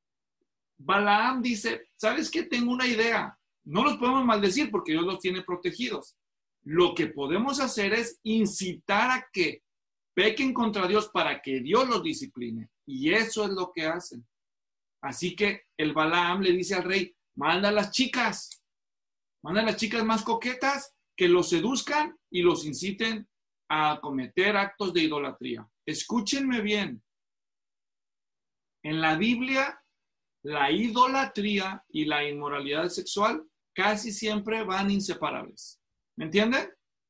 Balaam dice, ¿sabes qué? Tengo una idea. No los podemos maldecir porque Dios los tiene protegidos. Lo que podemos hacer es incitar a que pequen contra Dios para que Dios los discipline. Y eso es lo que hacen. Así que el Balaam le dice al rey, manda a las chicas más coquetas que los seduzcan y los inciten a cometer actos de idolatría. Escúchenme bien. En la Biblia, la idolatría y la inmoralidad sexual casi siempre van inseparables. ¿Me entienden?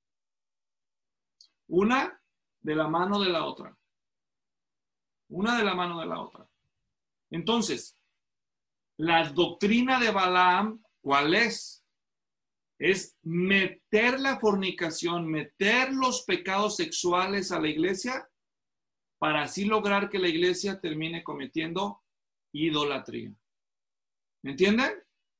Una de la mano de la otra. Una de la mano de la otra. Entonces, la doctrina de Balaam, ¿cuál es? Es meter la fornicación, meter los pecados sexuales a la iglesia para así lograr que la iglesia termine cometiendo idolatría. ¿Me entienden?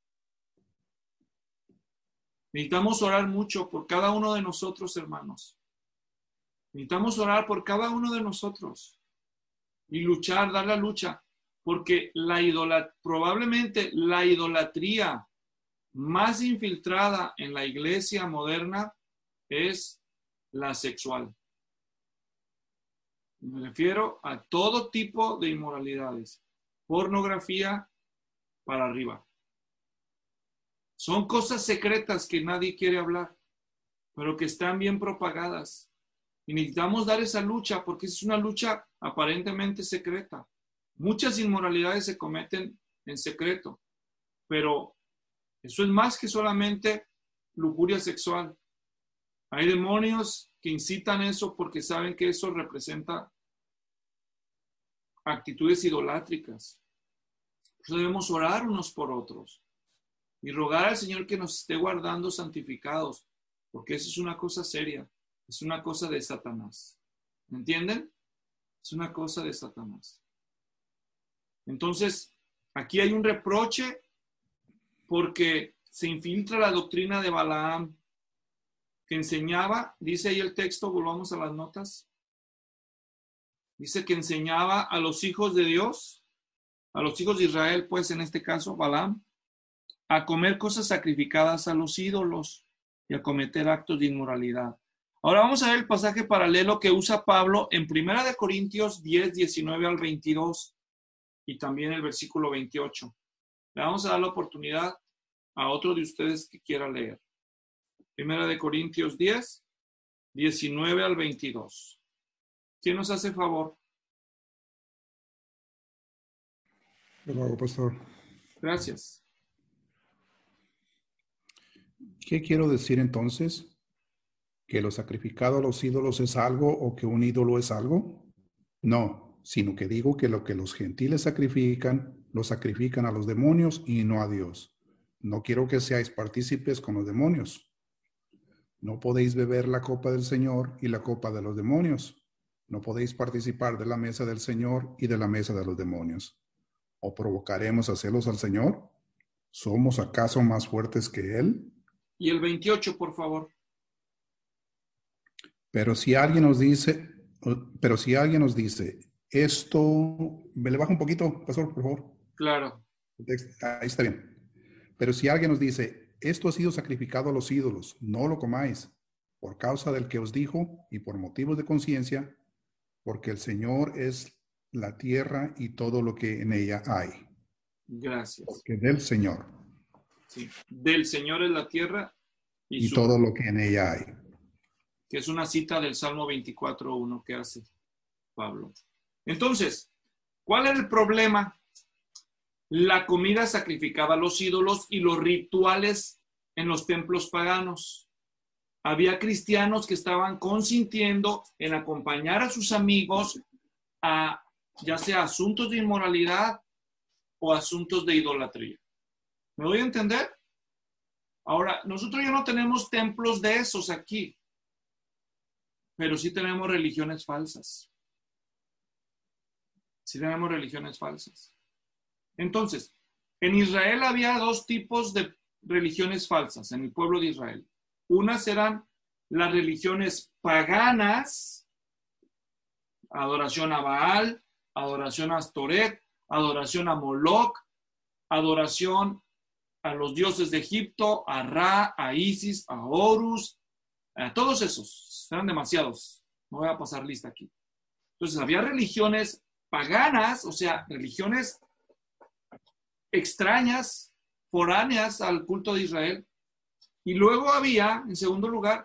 Necesitamos orar mucho por cada uno de nosotros, hermanos. Necesitamos orar por cada uno de nosotros y luchar, dar la lucha, porque probablemente la idolatría más infiltrada en la iglesia moderna es la sexual. Me refiero a todo tipo de inmoralidades. Pornografía para arriba. Son cosas secretas que nadie quiere hablar, pero que están bien propagadas. Y necesitamos dar esa lucha porque es una lucha aparentemente secreta. Muchas inmoralidades se cometen en secreto, pero eso es más que solamente lujuria sexual. Hay demonios que incitan eso porque saben que eso representa actitudes idolátricas. Por eso debemos orar unos por otros y rogar al Señor que nos esté guardando santificados, porque eso es una cosa seria, es una cosa de Satanás. ¿Me entienden? Es una cosa de Satanás. Entonces, aquí hay un reproche porque se infiltra la doctrina de Balaam que enseñaba, dice ahí el texto, volvamos a las notas, dice que enseñaba a los hijos de Dios, a los hijos de Israel, pues en este caso Balaam, a comer cosas sacrificadas a los ídolos y a cometer actos de inmoralidad. Ahora vamos a ver el pasaje paralelo que usa Pablo en 1 Corintios 10, 19 al 22 y también el versículo 28. Le vamos a dar la oportunidad a otro de ustedes que quiera leer. 1 Corintios 10, 19 al 22. ¿Quién nos hace favor? Yo lo hago, pastor. Gracias. ¿Qué quiero decir entonces? ¿Que lo sacrificado a los ídolos es algo o que un ídolo es algo? No, sino que digo que lo que los gentiles sacrifican, lo sacrifican a los demonios y no a Dios. No quiero que seáis partícipes con los demonios. No podéis beber la copa del Señor y la copa de los demonios. No podéis participar de la mesa del Señor y de la mesa de los demonios. ¿O provocaremos a celos al Señor? ¿Somos acaso más fuertes que Él? Y el 28, por favor. Pero si alguien nos dice, esto, me le baja un poquito, pastor, por favor. Claro. Ahí está bien. Pero si alguien nos dice, esto ha sido sacrificado a los ídolos, no lo comáis, por causa del que os dijo y por motivos de conciencia, porque el Señor es la tierra y todo lo que en ella hay. Gracias. Porque del Señor. Sí. Del Señor es la tierra y todo lo que en ella hay. Que es una cita del Salmo 24:1 que hace Pablo. Entonces, ¿cuál era el problema? La comida sacrificaba a los ídolos y los rituales en los templos paganos. Había cristianos que estaban consintiendo en acompañar a sus amigos a ya sea asuntos de inmoralidad o asuntos de idolatría. ¿Me doy a entender? Ahora, nosotros ya no tenemos templos de esos aquí, pero sí tenemos religiones falsas. Sí tenemos religiones falsas. Entonces, en Israel había dos tipos de religiones falsas en el pueblo de Israel. Unas eran las religiones paganas, adoración a Baal, adoración a Astoret, adoración a Moloch, adoración a los dioses de Egipto, a Ra, a Isis, a Horus, a todos esos. Eran demasiados. No voy a pasar lista aquí. Entonces, había religiones paganas, o sea, religiones extrañas, foráneas al culto de Israel. Y luego había, en segundo lugar,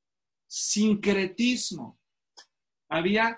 sincretismo. Había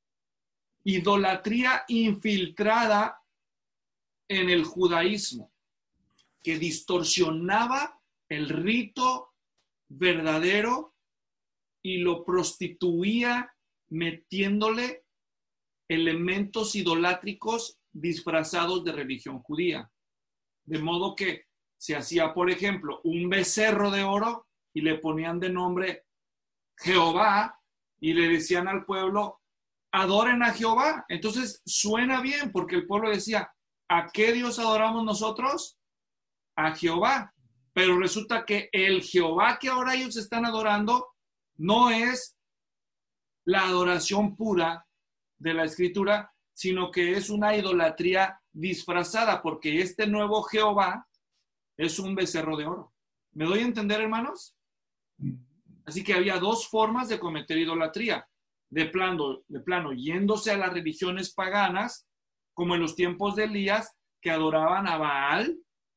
idolatría infiltrada en el judaísmo, que distorsionaba el rito verdadero y lo prostituía metiéndole elementos idolátricos disfrazados de religión judía. De modo que se hacía, por ejemplo, un becerro de oro y le ponían de nombre Jehová y le decían al pueblo, adoren a Jehová. Entonces suena bien porque el pueblo decía, ¿a qué Dios adoramos nosotros? A Jehová. Pero resulta que el Jehová que ahora ellos están adorando no es la adoración pura de la Escritura, sino que es una idolatría disfrazada, porque este nuevo Jehová es un becerro de oro. ¿Me doy a entender, hermanos? Así que había dos formas de cometer idolatría. De plano, yéndose a las religiones paganas, como en los tiempos de Elías, que adoraban a Baal,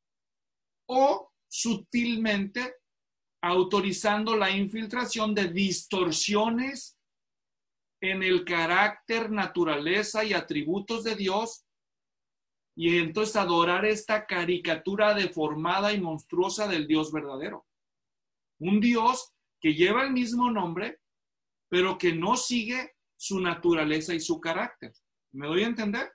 o sutilmente autorizando la infiltración de distorsiones en el carácter, naturaleza y atributos de Dios, y entonces adorar esta caricatura deformada y monstruosa del Dios verdadero. Un Dios que lleva el mismo nombre, pero que no sigue su naturaleza y su carácter. ¿Me doy a entender?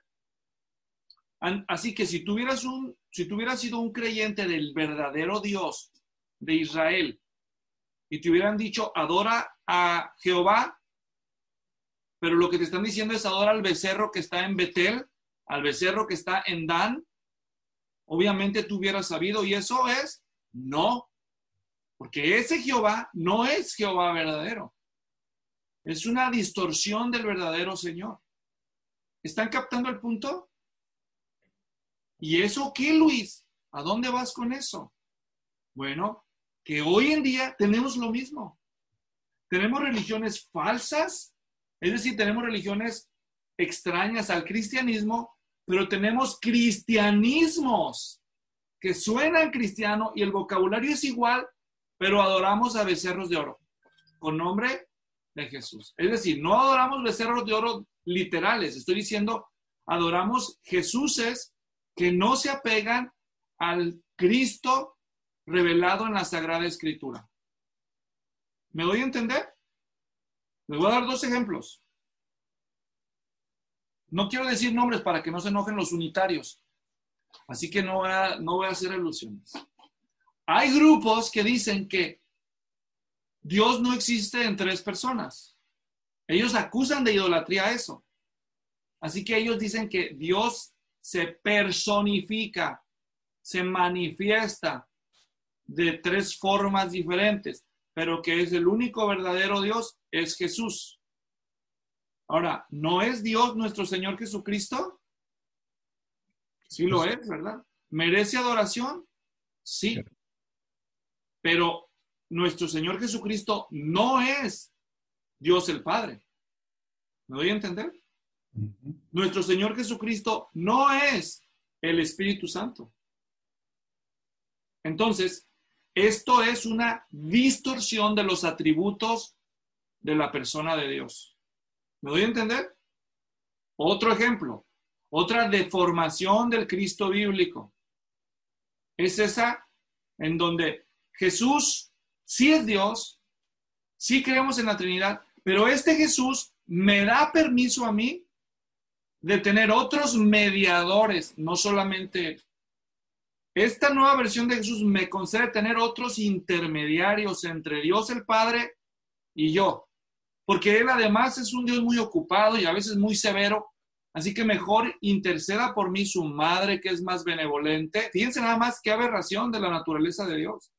Así que si tú hubieras sido un creyente del verdadero Dios de Israel y te hubieran dicho, adora a Jehová, pero lo que te están diciendo es adora al becerro que está en Betel, al becerro que está en Dan, obviamente tú hubieras sabido, y eso es no, porque ese Jehová no es Jehová verdadero. Es una distorsión del verdadero Señor. ¿Están captando el punto? ¿Y eso qué, Luis? ¿A dónde vas con eso? Bueno, que hoy en día tenemos lo mismo. Tenemos religiones falsas, es decir, tenemos religiones extrañas al cristianismo, pero tenemos cristianismos que suenan cristiano y el vocabulario es igual, pero adoramos a becerros de oro, con nombre de Jesús. Es decir, no adoramos becerros de oro literales, estoy diciendo, adoramos Jesuses que no se apegan al Cristo revelado en la Sagrada Escritura. ¿Me doy a entender? Les voy a dar dos ejemplos. No quiero decir nombres para que no se enojen los unitarios, así que no voy a hacer alusiones. Hay grupos que dicen que Dios no existe en tres personas. Ellos acusan de idolatría eso. Así que ellos dicen que Dios se personifica, se manifiesta de 3 formas diferentes, pero que es el único verdadero Dios, es Jesús. Ahora, ¿no es Dios nuestro Señor Jesucristo? Sí lo es, ¿verdad? ¿Merece adoración? Sí. Pero nuestro Señor Jesucristo no es Dios el Padre. ¿Me doy a entender? Nuestro Señor Jesucristo no es el Espíritu Santo. Entonces, esto es una distorsión de los atributos de la persona de Dios. ¿Me doy a entender? Otro ejemplo, otra deformación del Cristo bíblico es esa en donde Jesús sí es Dios, sí creemos en la Trinidad, pero este Jesús me da permiso a mí de tener otros mediadores, no solamente. Esta nueva versión de Jesús me concede tener otros intermediarios entre Dios el Padre y yo, porque Él además es un Dios muy ocupado y a veces muy severo, así que mejor interceda por mí su madre, que es más benevolente. Fíjense nada más qué aberración de la naturaleza de Dios.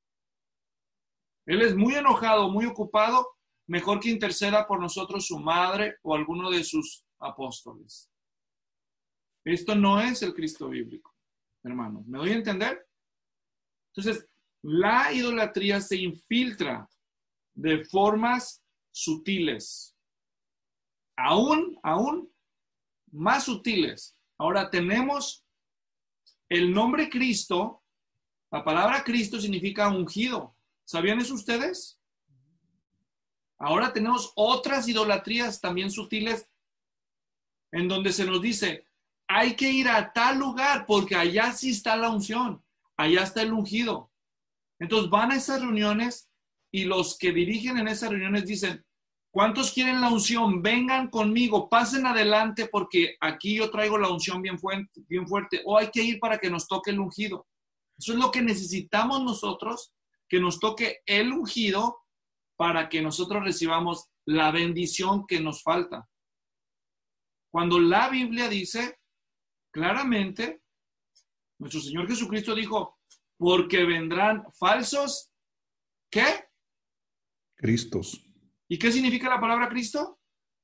Él es muy enojado, muy ocupado, mejor que interceda por nosotros su madre o alguno de sus apóstoles. Esto no es el Cristo bíblico, hermanos. ¿Me doy a entender? Entonces, la idolatría se infiltra de formas sutiles, aún más sutiles. Ahora tenemos el nombre Cristo. La palabra Cristo significa ungido. ¿Sabían eso ustedes? Ahora tenemos otras idolatrías también sutiles en donde se nos dice, hay que ir a tal lugar porque allá sí está la unción, allá está el ungido. Entonces van a esas reuniones y los que dirigen en esas reuniones dicen, ¿cuántos quieren la unción? Vengan conmigo, pasen adelante porque aquí yo traigo la unción bien fuerte. O hay que ir para que nos toque el ungido. Eso es lo que necesitamos nosotros, que nos toque el ungido para que nosotros recibamos la bendición que nos falta. Cuando la Biblia dice claramente, nuestro Señor Jesucristo dijo, porque vendrán falsos, ¿qué? Cristos. ¿Y qué significa la palabra Cristo?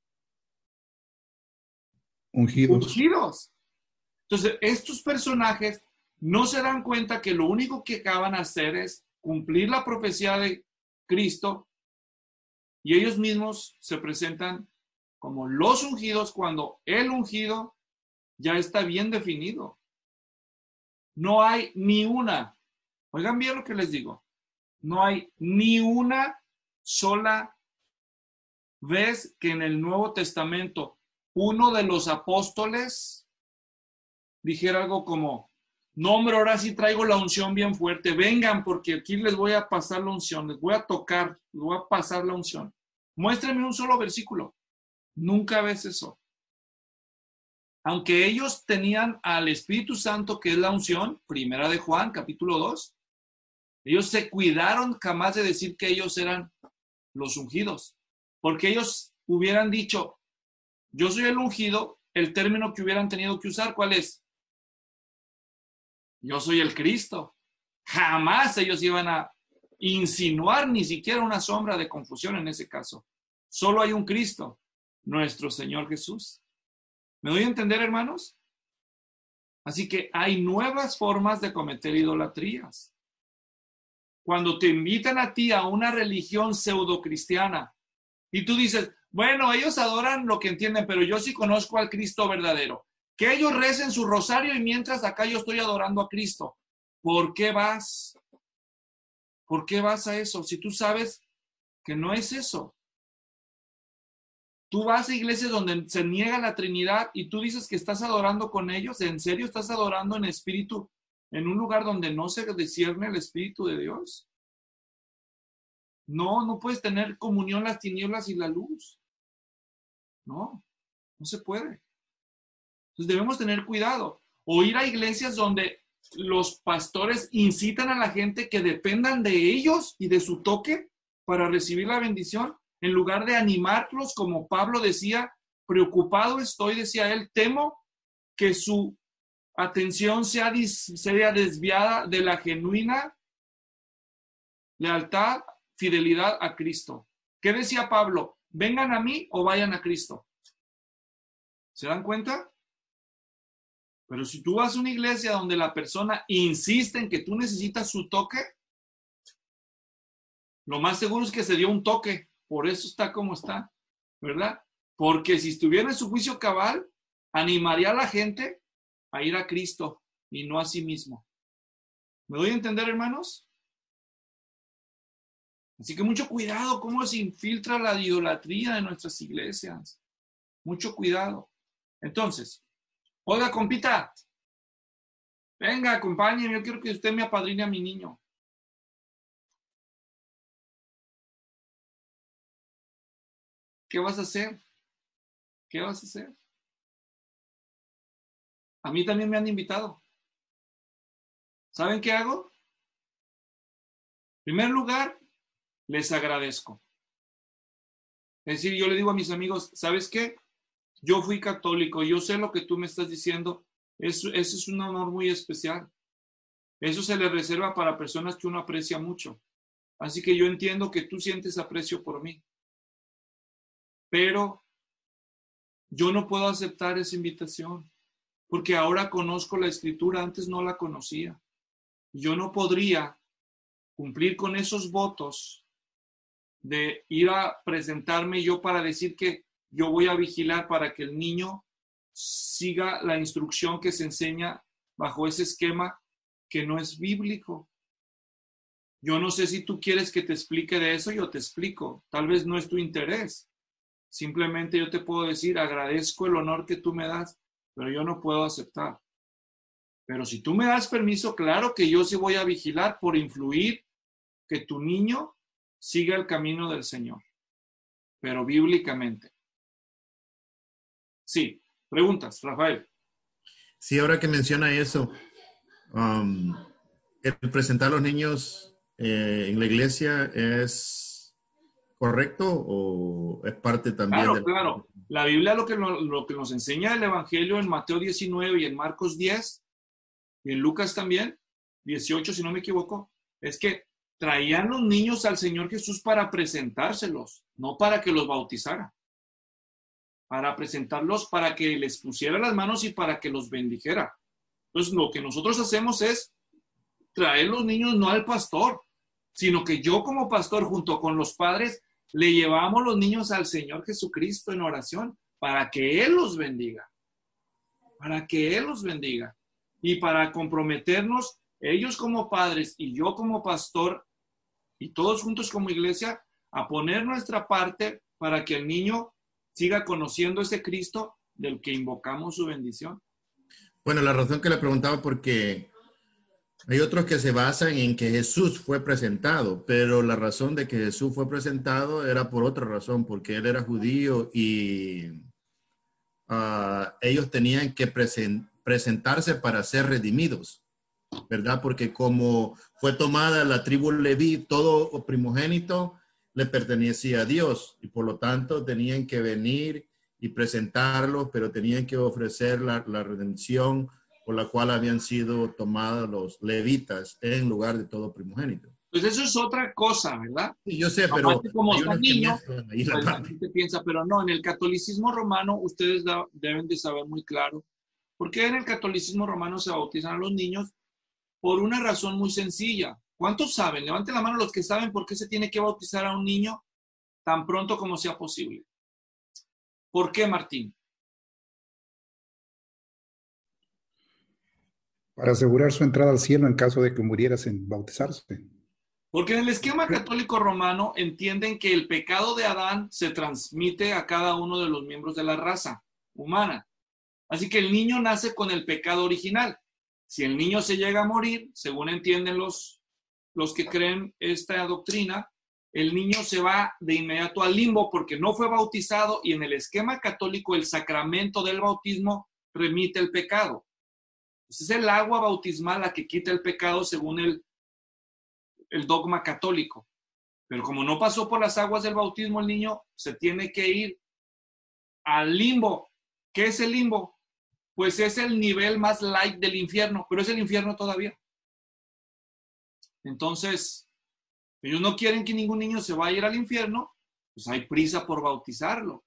Ungidos. Ungidos. Entonces, estos personajes no se dan cuenta que lo único que acaban de hacer es cumplir la profecía de Cristo y ellos mismos se presentan como los ungidos cuando el ungido ya está bien definido. No hay ni una, oigan bien lo que les digo, no hay ni una sola vez que en el Nuevo Testamento uno de los apóstoles dijera algo como, no hombre, ahora sí traigo la unción bien fuerte, vengan porque aquí les voy a pasar la unción, les voy a tocar, les voy a pasar la unción. Muéstrenme un solo versículo. Nunca ves eso. Aunque ellos tenían al Espíritu Santo, que es la unción, primera de Juan, capítulo 2, ellos se cuidaron jamás de decir que ellos eran los ungidos, porque ellos hubieran dicho, yo soy el ungido, el término que hubieran tenido que usar, ¿cuál es? Yo soy el Cristo. Jamás ellos iban a insinuar ni siquiera una sombra de confusión en ese caso. Solo hay un Cristo, nuestro Señor Jesús. ¿Me doy a entender, hermanos? Así que hay nuevas formas de cometer idolatrías. Cuando te invitan a ti a una religión pseudocristiana y tú dices, bueno, ellos adoran lo que entienden, pero yo sí conozco al Cristo verdadero. Que ellos recen su rosario y mientras acá yo estoy adorando a Cristo. ¿Por qué vas? ¿Por qué vas a eso? Si tú sabes que no es eso. Tú vas a iglesias donde se niega la Trinidad y tú dices que estás adorando con ellos. ¿En serio estás adorando en espíritu en un lugar donde no se discierne el Espíritu de Dios? No puedes tener comunión las tinieblas y la luz. No se puede. Entonces debemos tener cuidado. O ir a iglesias donde los pastores incitan a la gente que dependan de ellos y de su toque para recibir la bendición, en lugar de animarlos, como Pablo decía, preocupado estoy, decía él, temo que su atención sea desviada de la genuina lealtad, fidelidad a Cristo. ¿Qué decía Pablo? ¿Vengan a mí o vayan a Cristo? ¿Se dan cuenta? Pero si tú vas a una iglesia donde la persona insiste en que tú necesitas su toque, lo más seguro es que se dio un toque. Por eso está como está, ¿verdad? Porque si estuviera en su juicio cabal, animaría a la gente a ir a Cristo y no a sí mismo. ¿Me doy a entender, hermanos? Así que mucho cuidado cómo se infiltra la idolatría de nuestras iglesias. Mucho cuidado. Entonces, oiga, compita, venga, acompáñeme, yo quiero que usted me apadrine a mi niño. ¿Qué vas a hacer? ¿Qué vas a hacer? A mí también me han invitado. ¿Saben qué hago? En primer lugar, les agradezco. Es decir, yo le digo a mis amigos, ¿sabes qué? Yo fui católico, yo sé lo que tú me estás diciendo. Eso es un honor muy especial. Eso se le reserva para personas que uno aprecia mucho. Así que yo entiendo que tú sientes aprecio por mí. Pero yo no puedo aceptar esa invitación, porque ahora conozco la Escritura, antes no la conocía. Yo no podría cumplir con esos votos de ir a presentarme yo para decir que yo voy a vigilar para que el niño siga la instrucción que se enseña bajo ese esquema que no es bíblico. Yo no sé si tú quieres que te explique de eso, yo te explico. Tal vez no es tu interés. Simplemente yo te puedo decir, agradezco el honor que tú me das, pero yo no puedo aceptar. Pero si tú me das permiso, claro que yo sí voy a vigilar por influir que tu niño siga el camino del Señor, pero bíblicamente. Sí, preguntas, Rafael. Sí, ahora que menciona eso, el presentar a los niños en la iglesia es correcto o es parte también Claro, del... claro. La Biblia lo que nos enseña el Evangelio en Mateo 19 y en Marcos 10 y en Lucas también, 18 si no me equivoco, es que traían los niños al Señor Jesús para presentárselos, no para que los bautizara. Para presentarlos, para que les pusiera las manos y para que los bendijera. Entonces, lo que nosotros hacemos es traer los niños no al pastor, sino que yo como pastor junto con los padres le llevamos los niños al Señor Jesucristo en oración para que Él los bendiga. Para que Él los bendiga. Y para comprometernos, ellos como padres y yo como pastor y todos juntos como iglesia, a poner nuestra parte para que el niño siga conociendo ese Cristo del que invocamos su bendición. Bueno, la razón que le preguntaba porque hay otros que se basan en que Jesús fue presentado, pero la razón de que Jesús fue presentado era por otra razón, porque él era judío y ellos tenían que presentarse para ser redimidos, ¿verdad? Porque como fue tomada la tribu Leví, todo primogénito le pertenecía a Dios y por lo tanto tenían que venir y presentarlos, pero tenían que ofrecer la redención por la cual habían sido tomados los levitas en lugar de todo primogénito. Pues eso es otra cosa, ¿verdad? Sí, yo sé, pero como hay son unos que niños, mezclan ahí la pues la parte. gente piensa, pero no, en el catolicismo romano ustedes deben de saber muy claro por qué en el catolicismo romano se bautizan a los niños por una razón muy sencilla. ¿Cuántos saben? Levanten la mano los que saben por qué se tiene que bautizar a un niño tan pronto como sea posible. ¿Por qué, Martín? Para asegurar su entrada al cielo en caso de que muriera sin bautizarse. Porque en el esquema católico romano entienden que el pecado de Adán se transmite a cada uno de los miembros de la raza humana. Así que el niño nace con el pecado original. Si el niño se llega a morir, según entienden los que creen esta doctrina, el niño se va de inmediato al limbo porque no fue bautizado y en el esquema católico el sacramento del bautismo remite el pecado. Es el agua bautismal la que quita el pecado según el dogma católico. Pero como no pasó por las aguas del bautismo el niño, se tiene que ir al limbo. ¿Qué es el limbo? Pues es el nivel más light del infierno, pero es el infierno todavía. Entonces, Ellos no quieren que ningún niño se vaya a ir al infierno, pues hay prisa por bautizarlo.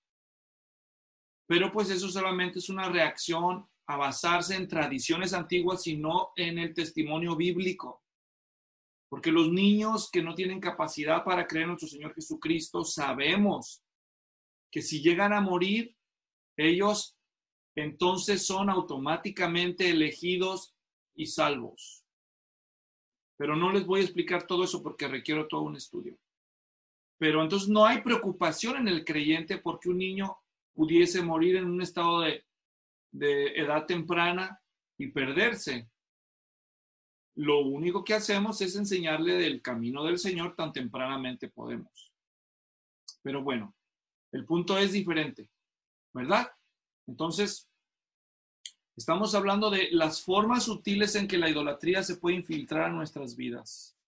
Pero pues eso solamente es una reacción a basarse en tradiciones antiguas y no en el testimonio bíblico. Porque los niños que no tienen capacidad para creer en nuestro Señor Jesucristo, sabemos que si llegan a morir, ellos entonces son automáticamente elegidos y salvos. Pero no les voy a explicar todo eso porque requiero todo un estudio. Pero entonces no hay preocupación en el creyente porque un niño pudiese morir en un estado de edad temprana y perderse. Lo único que hacemos es enseñarle del camino del Señor tan tempranamente podemos. Pero bueno, el punto es diferente, ¿verdad? Entonces, estamos hablando de las formas sutiles en que la idolatría se puede infiltrar a nuestras vidas.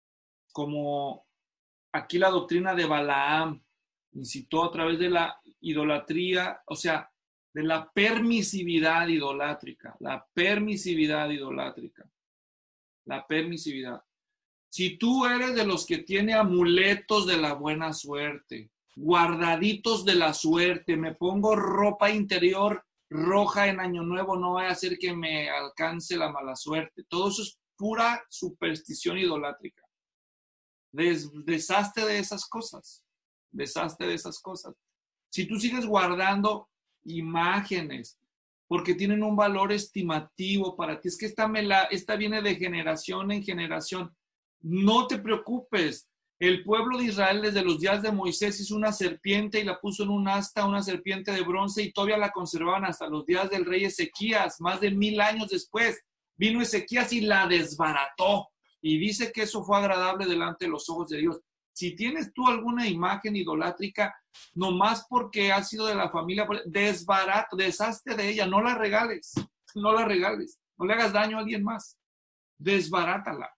Como aquí la doctrina de Balaam incitó a través de la idolatría, o sea, de la permisividad idolátrica, la permisividad idolátrica, la permisividad. Si tú eres de los que tiene amuletos de la buena suerte, guardaditos de la suerte, me pongo ropa interior roja en Año Nuevo, no va a hacer que me alcance la mala suerte. Todo eso es pura superstición idolátrica. Deshazte de esas cosas. Deshazte de esas cosas. Si tú sigues guardando imágenes porque tienen un valor estimativo para ti, es que esta viene de generación en generación, no te preocupes. El pueblo de Israel desde los días de Moisés hizo una serpiente y la puso en un asta, una serpiente de bronce, y todavía la conservaban hasta los días del rey Ezequías. Más de 1000 años después vino Ezequías y la desbarató, y dice que eso fue agradable delante de los ojos de Dios. Si tienes tú alguna imagen idolátrica, nomás porque ha sido de la familia, desbarato, deshazte de ella, no la regales, no la regales, no le hagas daño a alguien más, desbarátala.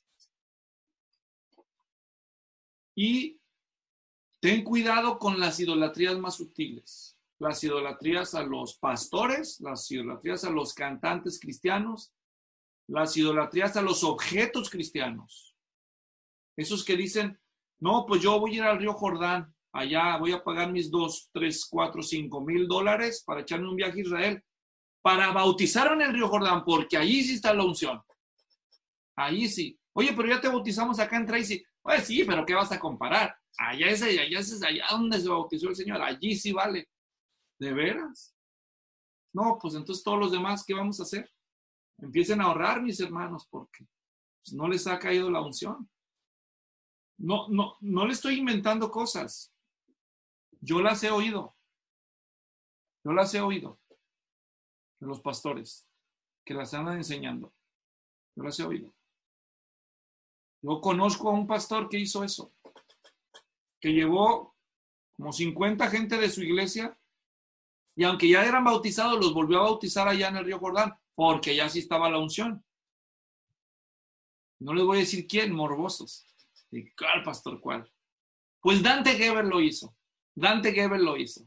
Y ten cuidado con las idolatrías más sutiles, las idolatrías a los pastores, las idolatrías a los cantantes cristianos, las idolatrías a los objetos cristianos. Esos que dicen, no, pues yo voy a ir al río Jordán, allá voy a pagar mis 2, 3, 4, 5 mil dólares para echarme un viaje a Israel, para bautizar en el río Jordán, porque allí sí está la unción. Allí sí. Oye, pero ya te bautizamos acá en Tracy. Pues sí, pero ¿qué vas a comparar? Allá es allá donde se bautizó el Señor. Allí sí vale. ¿De veras? No, pues entonces todos los demás, ¿qué vamos a hacer? Empiecen a ahorrar, mis hermanos, porque pues, no les ha caído la unción. No le estoy inventando cosas. Yo las he oído. Yo las he oído de los pastores que las andan enseñando. Yo las he oído. Yo conozco a un pastor que hizo eso, que llevó como 50 gente de su iglesia y aunque ya eran bautizados, los volvió a bautizar allá en el río Jordán, porque ya sí estaba la unción. No les voy a decir quién, morbosos. ¿Y cuál pastor cuál? Pues Dante Gebel lo hizo. Dante Gebel lo hizo.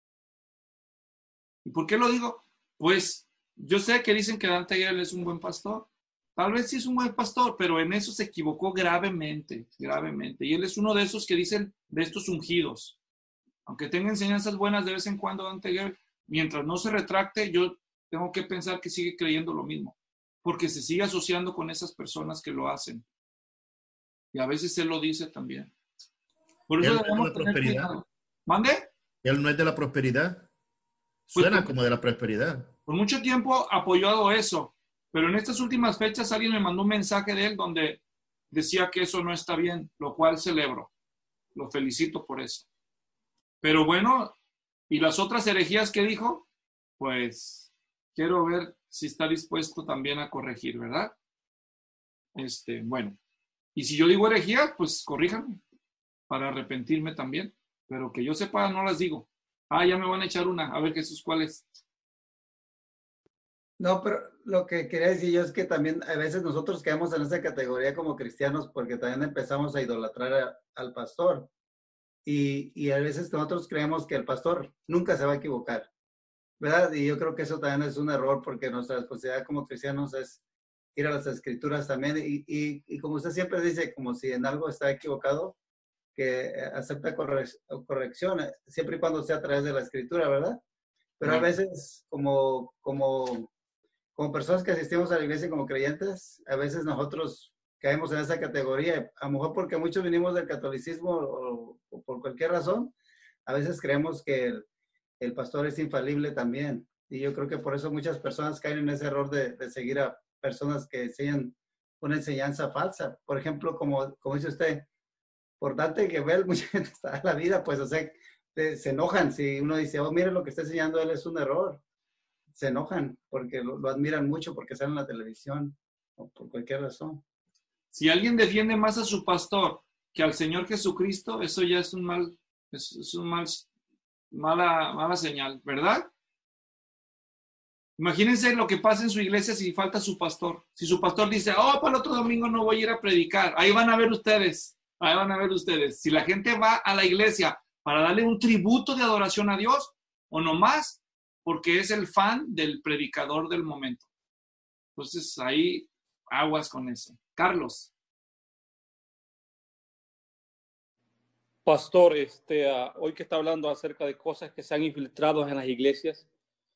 ¿Y por qué lo digo? Pues yo sé que dicen que Dante Gebel es un buen pastor. Tal vez sí es un buen pastor, pero en eso se equivocó gravemente, gravemente. Y él es uno de esos que dicen de estos ungidos. Aunque tenga enseñanzas buenas de vez en cuando, Dante Gebel, mientras no se retracte, yo tengo que pensar que sigue creyendo lo mismo. Porque se sigue asociando con esas personas que lo hacen. Y a veces él lo dice también. Por eso debemos tener cuidado. ¿Mande? Él no es de la prosperidad. Suena como de la prosperidad. Por mucho tiempo apoyado eso. Pero en estas últimas fechas alguien me mandó un mensaje de él donde decía que eso no está bien, lo cual celebro. Lo felicito por eso. Pero bueno, ¿y las otras herejías que dijo? Pues quiero ver si está dispuesto también a corregir, ¿verdad? Bueno. Y si yo digo herejías, pues corríjanme para arrepentirme también. Pero que yo sepa, no las digo. Ya me van a echar una. A ver, Jesús, ¿cuál es? No, pero lo que quería decir yo es que también a veces nosotros quedamos en esa categoría como cristianos porque también empezamos a idolatrar al pastor. Y a veces nosotros creemos que el pastor nunca se va a equivocar, ¿verdad? Y yo creo que eso también es un error porque nuestra responsabilidad como cristianos es ir a las escrituras también. Y como usted siempre dice, como si en algo está equivocado, que acepta corrección, siempre y cuando sea a través de la escritura, ¿verdad? Pero a veces, como personas que asistimos a la iglesia como creyentes, a veces nosotros caemos en esa categoría, a lo mejor porque muchos venimos del catolicismo o por cualquier razón, a veces creemos que el pastor es infalible también. Y yo creo que por eso muchas personas caen en ese error de seguir a personas que enseñan una enseñanza falsa. Por ejemplo, como dice usted, por Dante Gebel, mucha gente está en la vida, pues, o sea, se enojan si uno dice, oh, mire lo que está enseñando él es un error. Se enojan porque lo admiran mucho porque sale en la televisión o por cualquier razón. Si alguien defiende más a su pastor que al Señor Jesucristo, eso ya es mala señal, ¿verdad? Imagínense lo que pasa en su iglesia si falta su pastor. Si su pastor dice, oh, para el otro domingo no voy a ir a predicar. Ahí van a ver ustedes. Ahí van a ver ustedes. Si la gente va a la iglesia para darle un tributo de adoración a Dios, o nomás porque es el fan del predicador del momento. Entonces ahí aguas con eso. Carlos. Pastor, hoy que está hablando acerca de cosas que se han infiltrado en las iglesias,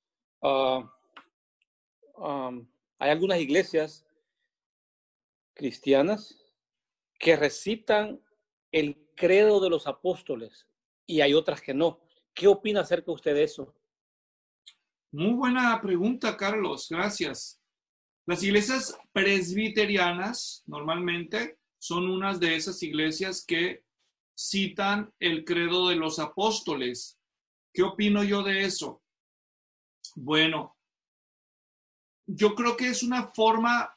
hay algunas iglesias cristianas que recitan el credo de los apóstoles y hay otras que no. ¿Qué opina acerca usted de eso? Muy buena pregunta, Carlos. Gracias. Las iglesias presbiterianas normalmente son unas de esas iglesias que citan el credo de los apóstoles. ¿Qué opino yo de eso? Bueno, yo creo que es una forma,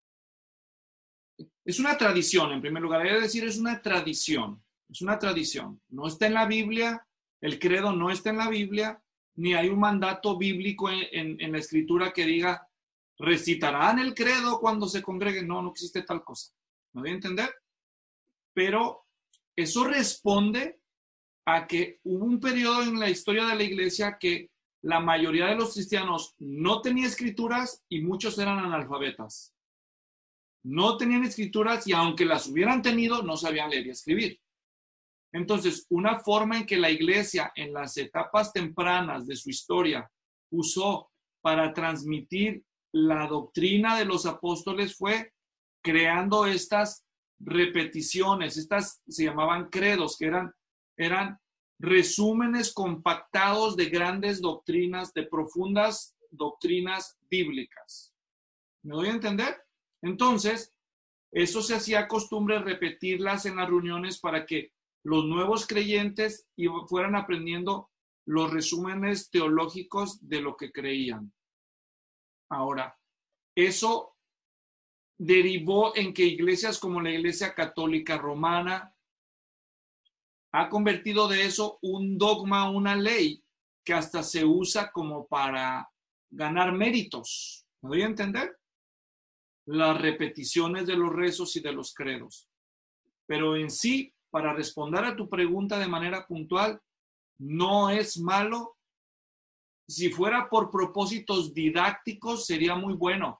es una tradición, en primer lugar. Hay que decir, es una tradición. No está en la Biblia, el credo no está en la Biblia, ni hay un mandato bíblico en la escritura que diga, recitarán el credo cuando se congreguen. No existe tal cosa. ¿Me voy a entender? Pero eso responde a que hubo un periodo en la historia de la iglesia que la mayoría de los cristianos no tenía escrituras y muchos eran analfabetas. No tenían escrituras y aunque las hubieran tenido, no sabían leer y escribir. Entonces, una forma en que la iglesia en las etapas tempranas de su historia usó para transmitir la doctrina de los apóstoles fue creando estas repeticiones, estas se llamaban credos, que eran resúmenes compactados de grandes doctrinas, de profundas doctrinas bíblicas. ¿Me doy a entender? Entonces, eso se hacía costumbre repetirlas en las reuniones para que los nuevos creyentes fueran aprendiendo los resúmenes teológicos de lo que creían. Ahora, eso derivó en que iglesias como la Iglesia Católica Romana ha convertido de eso un dogma, una ley, que hasta se usa como para ganar méritos. ¿Me doy a entender? Las repeticiones de los rezos y de los credos. Pero en sí, para responder a tu pregunta de manera puntual, no es malo. Si fuera por propósitos didácticos, sería muy bueno.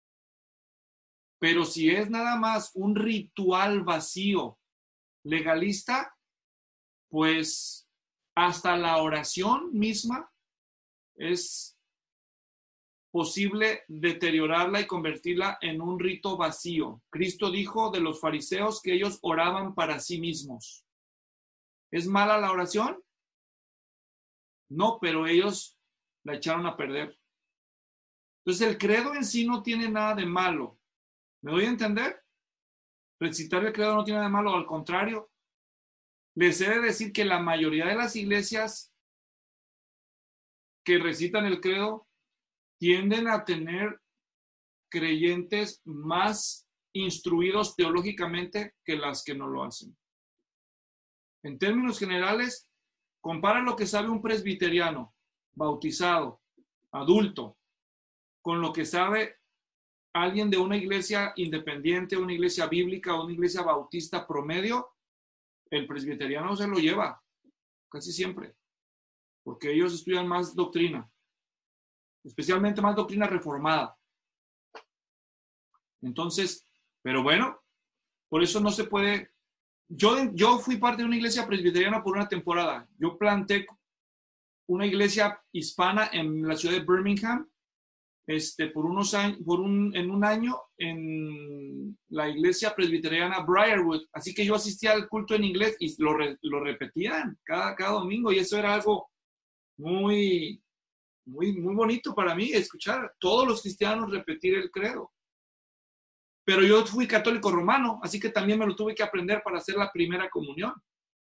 Pero si es nada más un ritual vacío, legalista, pues hasta la oración misma es posible deteriorarla y convertirla en un rito vacío. Cristo dijo de los fariseos que ellos oraban para sí mismos. ¿Es mala la oración? No, pero ellos la echaron a perder. Entonces el credo en sí no tiene nada de malo. ¿Me doy a entender? Recitar el credo no tiene nada de malo, al contrario. Les he de decir que la mayoría de las iglesias que recitan el credo tienden a tener creyentes más instruidos teológicamente que las que no lo hacen. En términos generales, compara lo que sabe un presbiteriano, bautizado, adulto, con lo que sabe alguien de una iglesia independiente, una iglesia bíblica, una iglesia bautista promedio. El presbiteriano se lo lleva, casi siempre, porque ellos estudian más doctrina, especialmente más doctrina reformada. Entonces, pero bueno, por eso no se puede. Yo fui parte de una iglesia presbiteriana por una temporada. Yo planté una iglesia hispana en la ciudad de Birmingham, por unos años, en un año en la iglesia presbiteriana Briarwood. Así que yo asistía al culto en inglés y lo repetían cada domingo, y eso era algo muy, muy, muy bonito para mí, escuchar a todos los cristianos repetir el credo. Pero yo fui católico romano, así que también me lo tuve que aprender para hacer la primera comunión.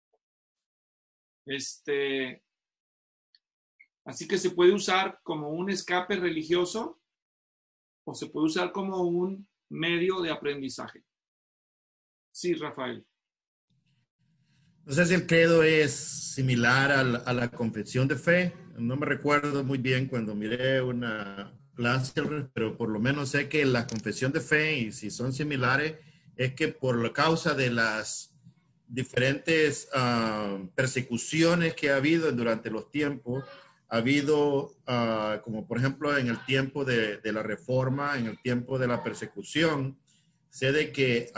Así que se puede usar como un escape religioso o se puede usar como un medio de aprendizaje. Sí, Rafael. No sé si el credo es similar a la confesión de fe. No me recuerdo muy bien cuando miré una clase, pero por lo menos sé que la confesión de fe, y si son similares, es que por la causa de las diferentes persecuciones que ha habido durante los tiempos, ha habido, como por ejemplo en el tiempo de la Reforma, en el tiempo de la persecución, sé de que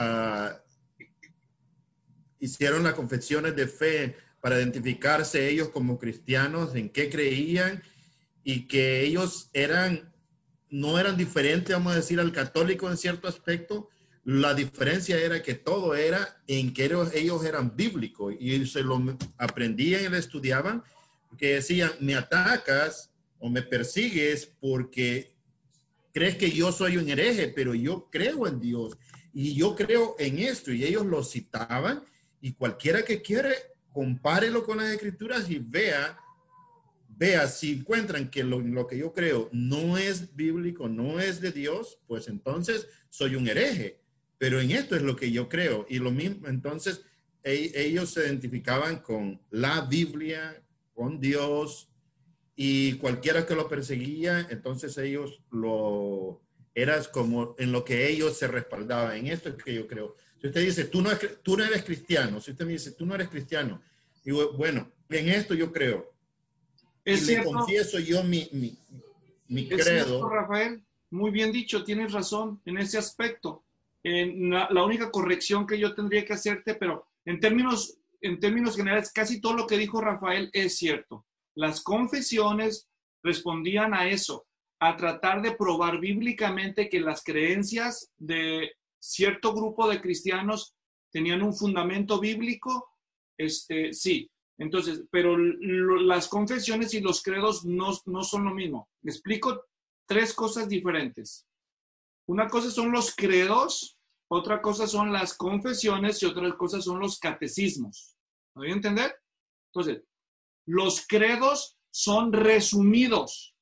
hicieron las confesiones de fe para identificarse ellos como cristianos, en qué creían, y que ellos no eran diferentes, vamos a decir, al católico en cierto aspecto. La diferencia era que todo era en que ellos eran bíblicos, y se lo aprendían y lo estudiaban, que decían, me atacas o me persigues porque crees que yo soy un hereje, pero yo creo en Dios y yo creo en esto. Y ellos lo citaban, y cualquiera que quiere, compárelo con las escrituras y vea si encuentran que lo que yo creo no es bíblico, no es de Dios, pues entonces soy un hereje. Pero en esto es lo que yo creo. Y lo mismo, entonces ellos se identificaban con la Biblia, con Dios, y cualquiera que lo perseguía, entonces ellos eras como en lo que ellos se respaldaban. En esto es que yo creo. Si usted dice, tú no eres cristiano, si usted me dice, tú no eres cristiano, digo, bueno, en esto yo creo. Es y cierto, le confieso yo mi es credo. cierto, Rafael, muy bien dicho, tienes razón en ese aspecto. La única corrección que yo tendría que hacerte, pero en términos generales, casi todo lo que dijo Rafael es cierto. Las confesiones respondían a eso, a tratar de probar bíblicamente que las creencias de cierto grupo de cristianos tenían un fundamento bíblico. Sí. Entonces, pero las confesiones y los credos no son lo mismo. Me explico 3 cosas diferentes. Una cosa son los credos, otra cosa son las confesiones y otra cosa son los catecismos. ¿Me voy a entender? Entonces, los credos son resumidos,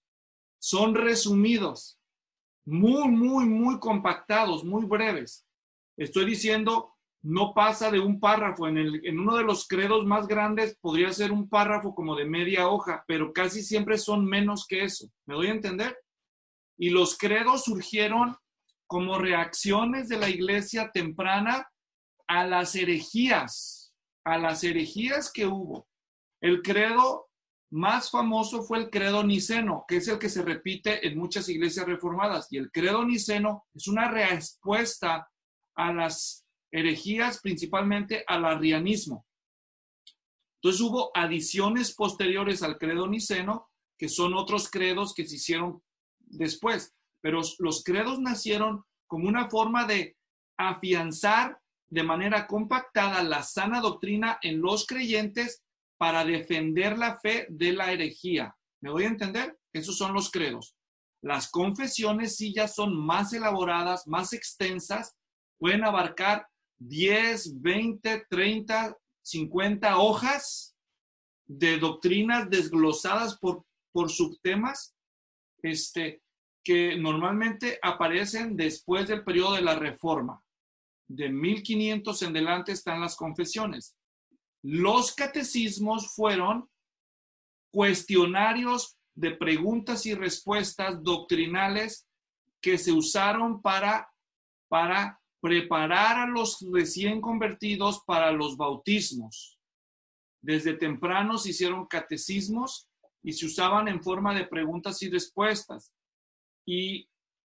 muy, muy, muy compactados, muy breves. Estoy diciendo, no pasa de un párrafo. En uno de los credos más grandes podría ser un párrafo como de media hoja, pero casi siempre son menos que eso. ¿Me doy a entender? Y los credos surgieron como reacciones de la iglesia temprana a las herejías que hubo. El credo más famoso fue el credo niceno, que es el que se repite en muchas iglesias reformadas. Y el credo niceno es una respuesta a las herejías, principalmente al arrianismo. Entonces hubo adiciones posteriores al credo niceno, que son otros credos que se hicieron después. Pero los credos nacieron como una forma de afianzar de manera compactada la sana doctrina en los creyentes para defender la fe de la herejía. ¿Me voy a entender? Esos son los credos. Las confesiones sí ya son más elaboradas, más extensas, pueden abarcar 10, 20, 30, 50 hojas de doctrinas desglosadas por subtemas, que normalmente aparecen después del periodo de la Reforma. De 1500 en adelante están las confesiones. Los catecismos fueron cuestionarios de preguntas y respuestas doctrinales que se usaron para preparar a los recién convertidos para los bautismos. Desde temprano se hicieron catecismos y se usaban en forma de preguntas y respuestas. Y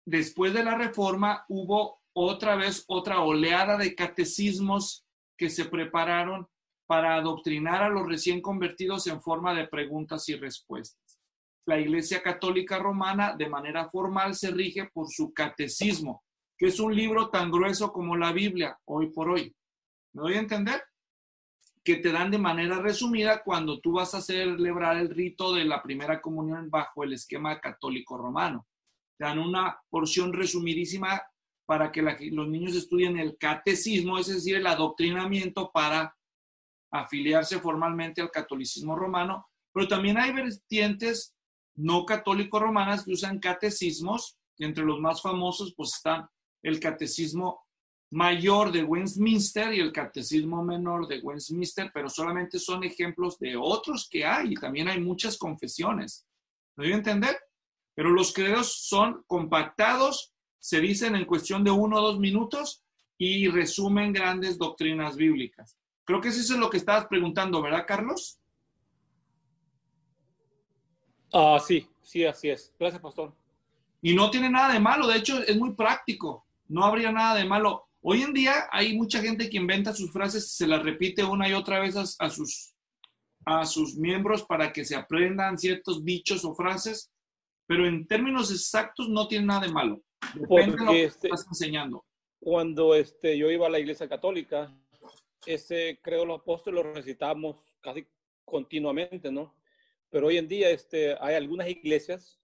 después de la Reforma hubo otra vez otra oleada de catecismos que se prepararon para adoctrinar a los recién convertidos en forma de preguntas y respuestas. La Iglesia Católica Romana, de manera formal, se rige por su catecismo, que es un libro tan grueso como la Biblia, hoy por hoy. ¿Me doy a entender? Que te dan de manera resumida cuando tú vas a celebrar el rito de la primera comunión bajo el esquema católico romano. Te dan una porción resumidísima para que los niños estudien el catecismo, es decir, el adoctrinamiento para afiliarse formalmente al catolicismo romano, pero también hay vertientes no católico romanas que usan catecismos, y entre los más famosos pues están el catecismo mayor de Westminster y el catecismo menor de Westminster, pero solamente son ejemplos de otros que hay, y también hay muchas confesiones. ¿Me doy a entender? Pero los credos son compactados, se dicen en cuestión de 1 o 2 minutos y resumen grandes doctrinas bíblicas. Creo que eso es lo que estabas preguntando, ¿verdad, Carlos? Sí, sí, así es. Gracias, pastor. Y no tiene nada de malo, de hecho es muy práctico, no habría nada de malo. Hoy en día hay mucha gente que inventa sus frases y se las repite una y otra vez a sus miembros para que se aprendan ciertos dichos o frases, pero en términos exactos no tiene nada de malo. Depende de lo que estás enseñando. Cuando yo iba a la iglesia católica, ese credo de los apóstoles lo recitamos casi continuamente, ¿no? Pero hoy en día hay algunas iglesias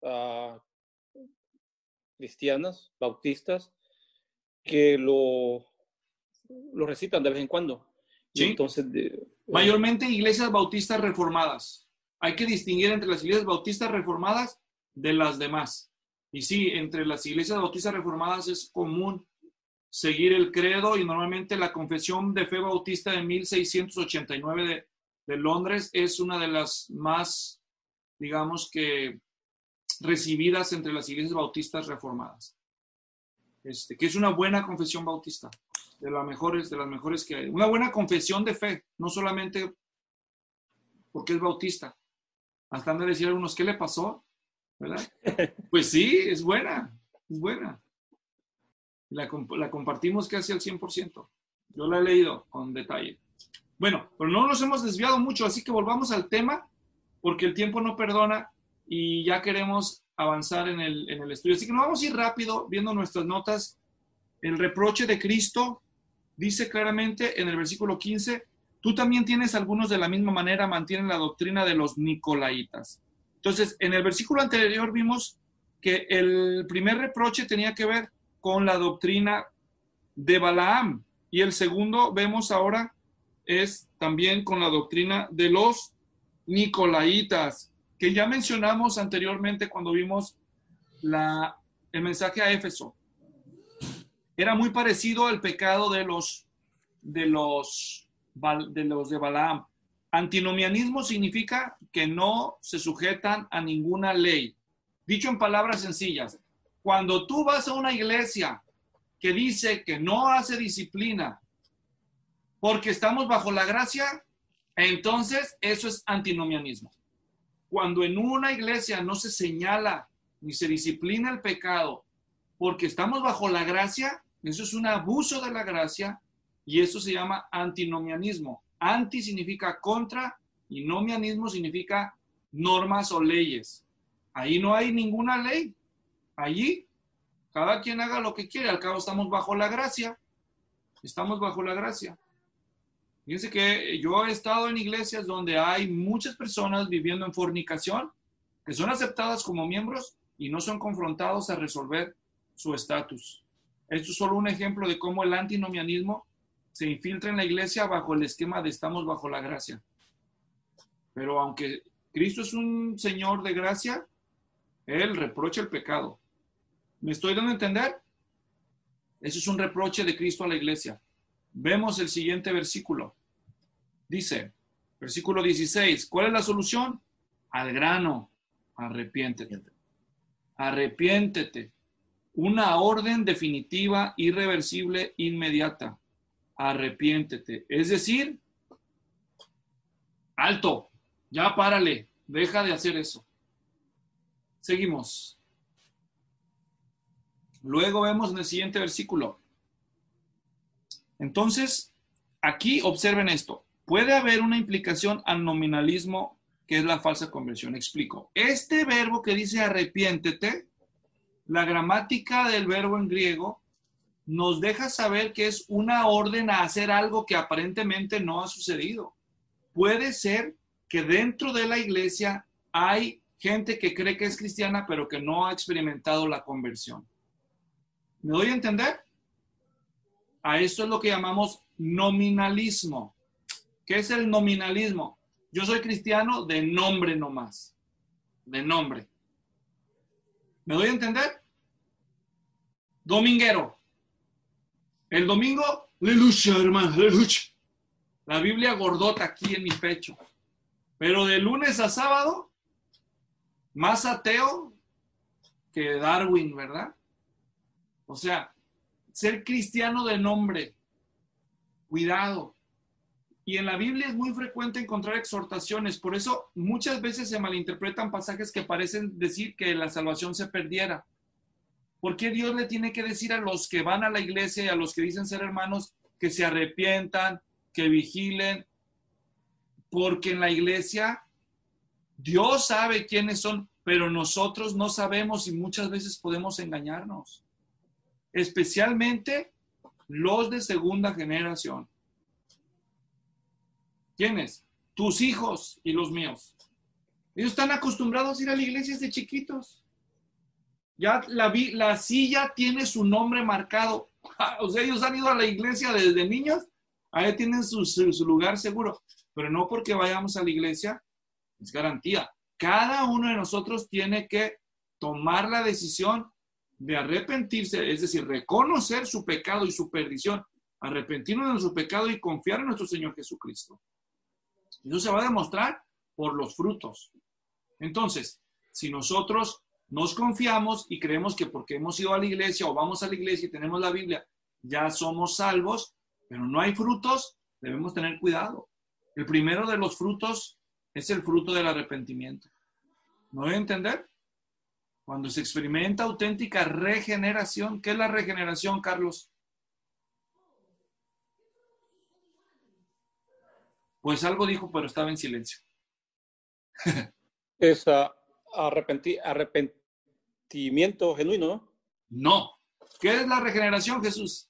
cristianas, bautistas, que lo recitan de vez en cuando. ¿Sí? Y entonces, mayormente iglesias bautistas reformadas. Hay que distinguir entre las iglesias bautistas reformadas de las demás. Y sí, entre las iglesias bautistas reformadas es común seguir el credo, y normalmente la Confesión de Fe Bautista de 1689 de Londres es una de las más, digamos que, recibidas entre las iglesias bautistas reformadas. Que es una buena confesión bautista, de las mejores que hay. Una buena confesión de fe, no solamente porque es bautista. Hasta han de decir algunos, ¿qué le pasó? ¿Verdad? Pues sí, es buena, es buena. La compartimos casi al 100%. Yo la he leído con detalle. Bueno, pero no nos hemos desviado mucho, así que volvamos al tema, porque el tiempo no perdona y ya queremos avanzar en el estudio. Así que nos vamos a ir rápido viendo nuestras notas. El reproche de Cristo dice claramente en el versículo 15, tú también tienes algunos de la misma manera, mantienen la doctrina de los nicolaitas. Entonces, en el versículo anterior vimos que el primer reproche tenía que ver con la doctrina de Balaam, y el segundo vemos ahora es también con la doctrina de los nicolaitas, que ya mencionamos anteriormente cuando vimos el mensaje a Éfeso. Era muy parecido al pecado de los de Balaam. Antinomianismo significa que no se sujetan a ninguna ley. Dicho en palabras sencillas, cuando tú vas a una iglesia que dice que no hace disciplina porque estamos bajo la gracia, entonces eso es antinomianismo. Cuando en una iglesia no se señala ni se disciplina el pecado porque estamos bajo la gracia, eso es un abuso de la gracia y eso se llama antinomianismo. Anti significa contra y nomianismo significa normas o leyes. Ahí no hay ninguna ley. Allí cada quien haga lo que quiere. Al cabo estamos bajo la gracia. Estamos bajo la gracia. Fíjense que yo he estado en iglesias donde hay muchas personas viviendo en fornicación que son aceptadas como miembros y no son confrontados a resolver su estatus. Esto es solo un ejemplo de cómo el antinomianismo se infiltra en la iglesia bajo el esquema de estamos bajo la gracia. Pero aunque Cristo es un Señor de gracia, Él reprocha el pecado. ¿Me estoy dando a entender? Eso es un reproche de Cristo a la iglesia. Vemos el siguiente versículo. Dice, versículo 16, ¿cuál es la solución? Al grano, arrepiéntete. Arrepiéntete. Una orden definitiva, irreversible, inmediata. Arrepiéntete. Es decir, alto, ya párale, deja de hacer eso. Seguimos. Luego vemos en el siguiente versículo. Entonces, aquí observen esto. Puede haber una implicación al nominalismo, que es la falsa conversión. Explico. Este verbo que dice arrepiéntete, la gramática del verbo en griego nos deja saber que es una orden a hacer algo que aparentemente no ha sucedido. Puede ser que dentro de la iglesia hay gente que cree que es cristiana, pero que no ha experimentado la conversión. ¿Me doy a entender? A esto es lo que llamamos nominalismo. ¿Qué es el nominalismo? Yo soy cristiano de nombre nomás. De nombre. ¿Me doy a entender? Dominguero. El domingo, aleluya, hermano, aleluya. La Biblia gordota aquí en mi pecho. Pero de lunes a sábado, más ateo que Darwin, ¿verdad? O sea, ser cristiano de nombre. Cuidado. Y en la Biblia es muy frecuente encontrar exhortaciones. Por eso muchas veces se malinterpretan pasajes que parecen decir que la salvación se perdiera. ¿Por qué Dios le tiene que decir a los que van a la iglesia y a los que dicen ser hermanos que se arrepientan, que vigilen? Porque en la iglesia Dios sabe quiénes son, pero nosotros no sabemos y muchas veces podemos engañarnos. Especialmente los de segunda generación. ¿Quiénes? Tus hijos y los míos. Ellos están acostumbrados a ir a la iglesia desde chiquitos. Ya la silla tiene su nombre marcado. O sea, ellos han ido a la iglesia desde niños. Ahí tienen su lugar seguro. Pero no porque vayamos a la iglesia, es garantía. Cada uno de nosotros tiene que tomar la decisión de arrepentirse, es decir, reconocer su pecado y su perdición, arrepentirnos de nuestro pecado y confiar en nuestro Señor Jesucristo. Eso se va a demostrar por los frutos. Entonces, si nosotros nos confiamos y creemos que porque hemos ido a la iglesia o vamos a la iglesia y tenemos la Biblia, ya somos salvos, pero no hay frutos, debemos tener cuidado. El primero de los frutos es el fruto del arrepentimiento. ¿No voy a entender? Cuando se experimenta auténtica regeneración. ¿Qué es la regeneración, Carlos? Pues algo dijo, pero estaba en silencio. Es arrepentimiento genuino, ¿no? No. ¿Qué es la regeneración, Jesús?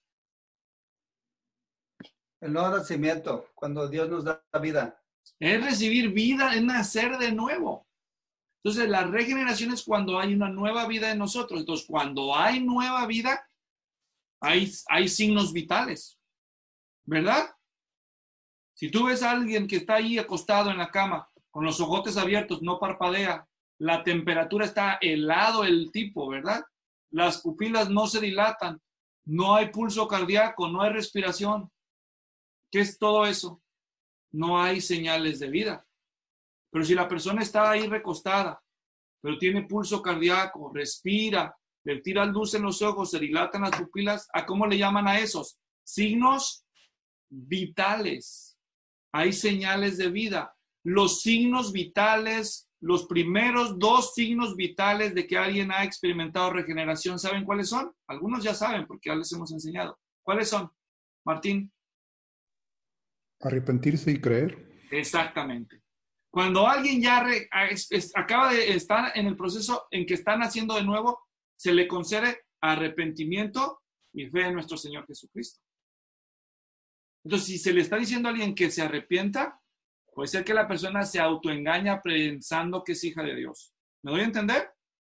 El nuevo nacimiento, cuando Dios nos da vida. Es recibir vida, es nacer de nuevo. Entonces, la regeneración es cuando hay una nueva vida en nosotros. Entonces, cuando hay nueva vida, hay signos vitales, ¿verdad? Si tú ves a alguien que está ahí acostado en la cama, con los ojotes abiertos, no parpadea, la temperatura está helado el tipo, ¿verdad? Las pupilas no se dilatan, no hay pulso cardíaco, no hay respiración. ¿Qué es todo eso? No hay señales de vida. Pero si la persona está ahí recostada, pero tiene pulso cardíaco, respira, le tira luz en los ojos, se dilatan las pupilas, ¿a cómo le llaman a esos? Signos vitales. Hay señales de vida. Los signos vitales, los primeros 2 signos vitales de que alguien ha experimentado regeneración, ¿saben cuáles son? Algunos ya saben porque ya les hemos enseñado. ¿Cuáles son, Martín? Arrepentirse y creer. Exactamente. Cuando alguien ya acaba de estar en el proceso en que están haciendo de nuevo, se le concede arrepentimiento y fe en nuestro Señor Jesucristo. Entonces, si se le está diciendo a alguien que se arrepienta, puede ser que la persona se autoengaña pensando que es hija de Dios. ¿Me doy a entender?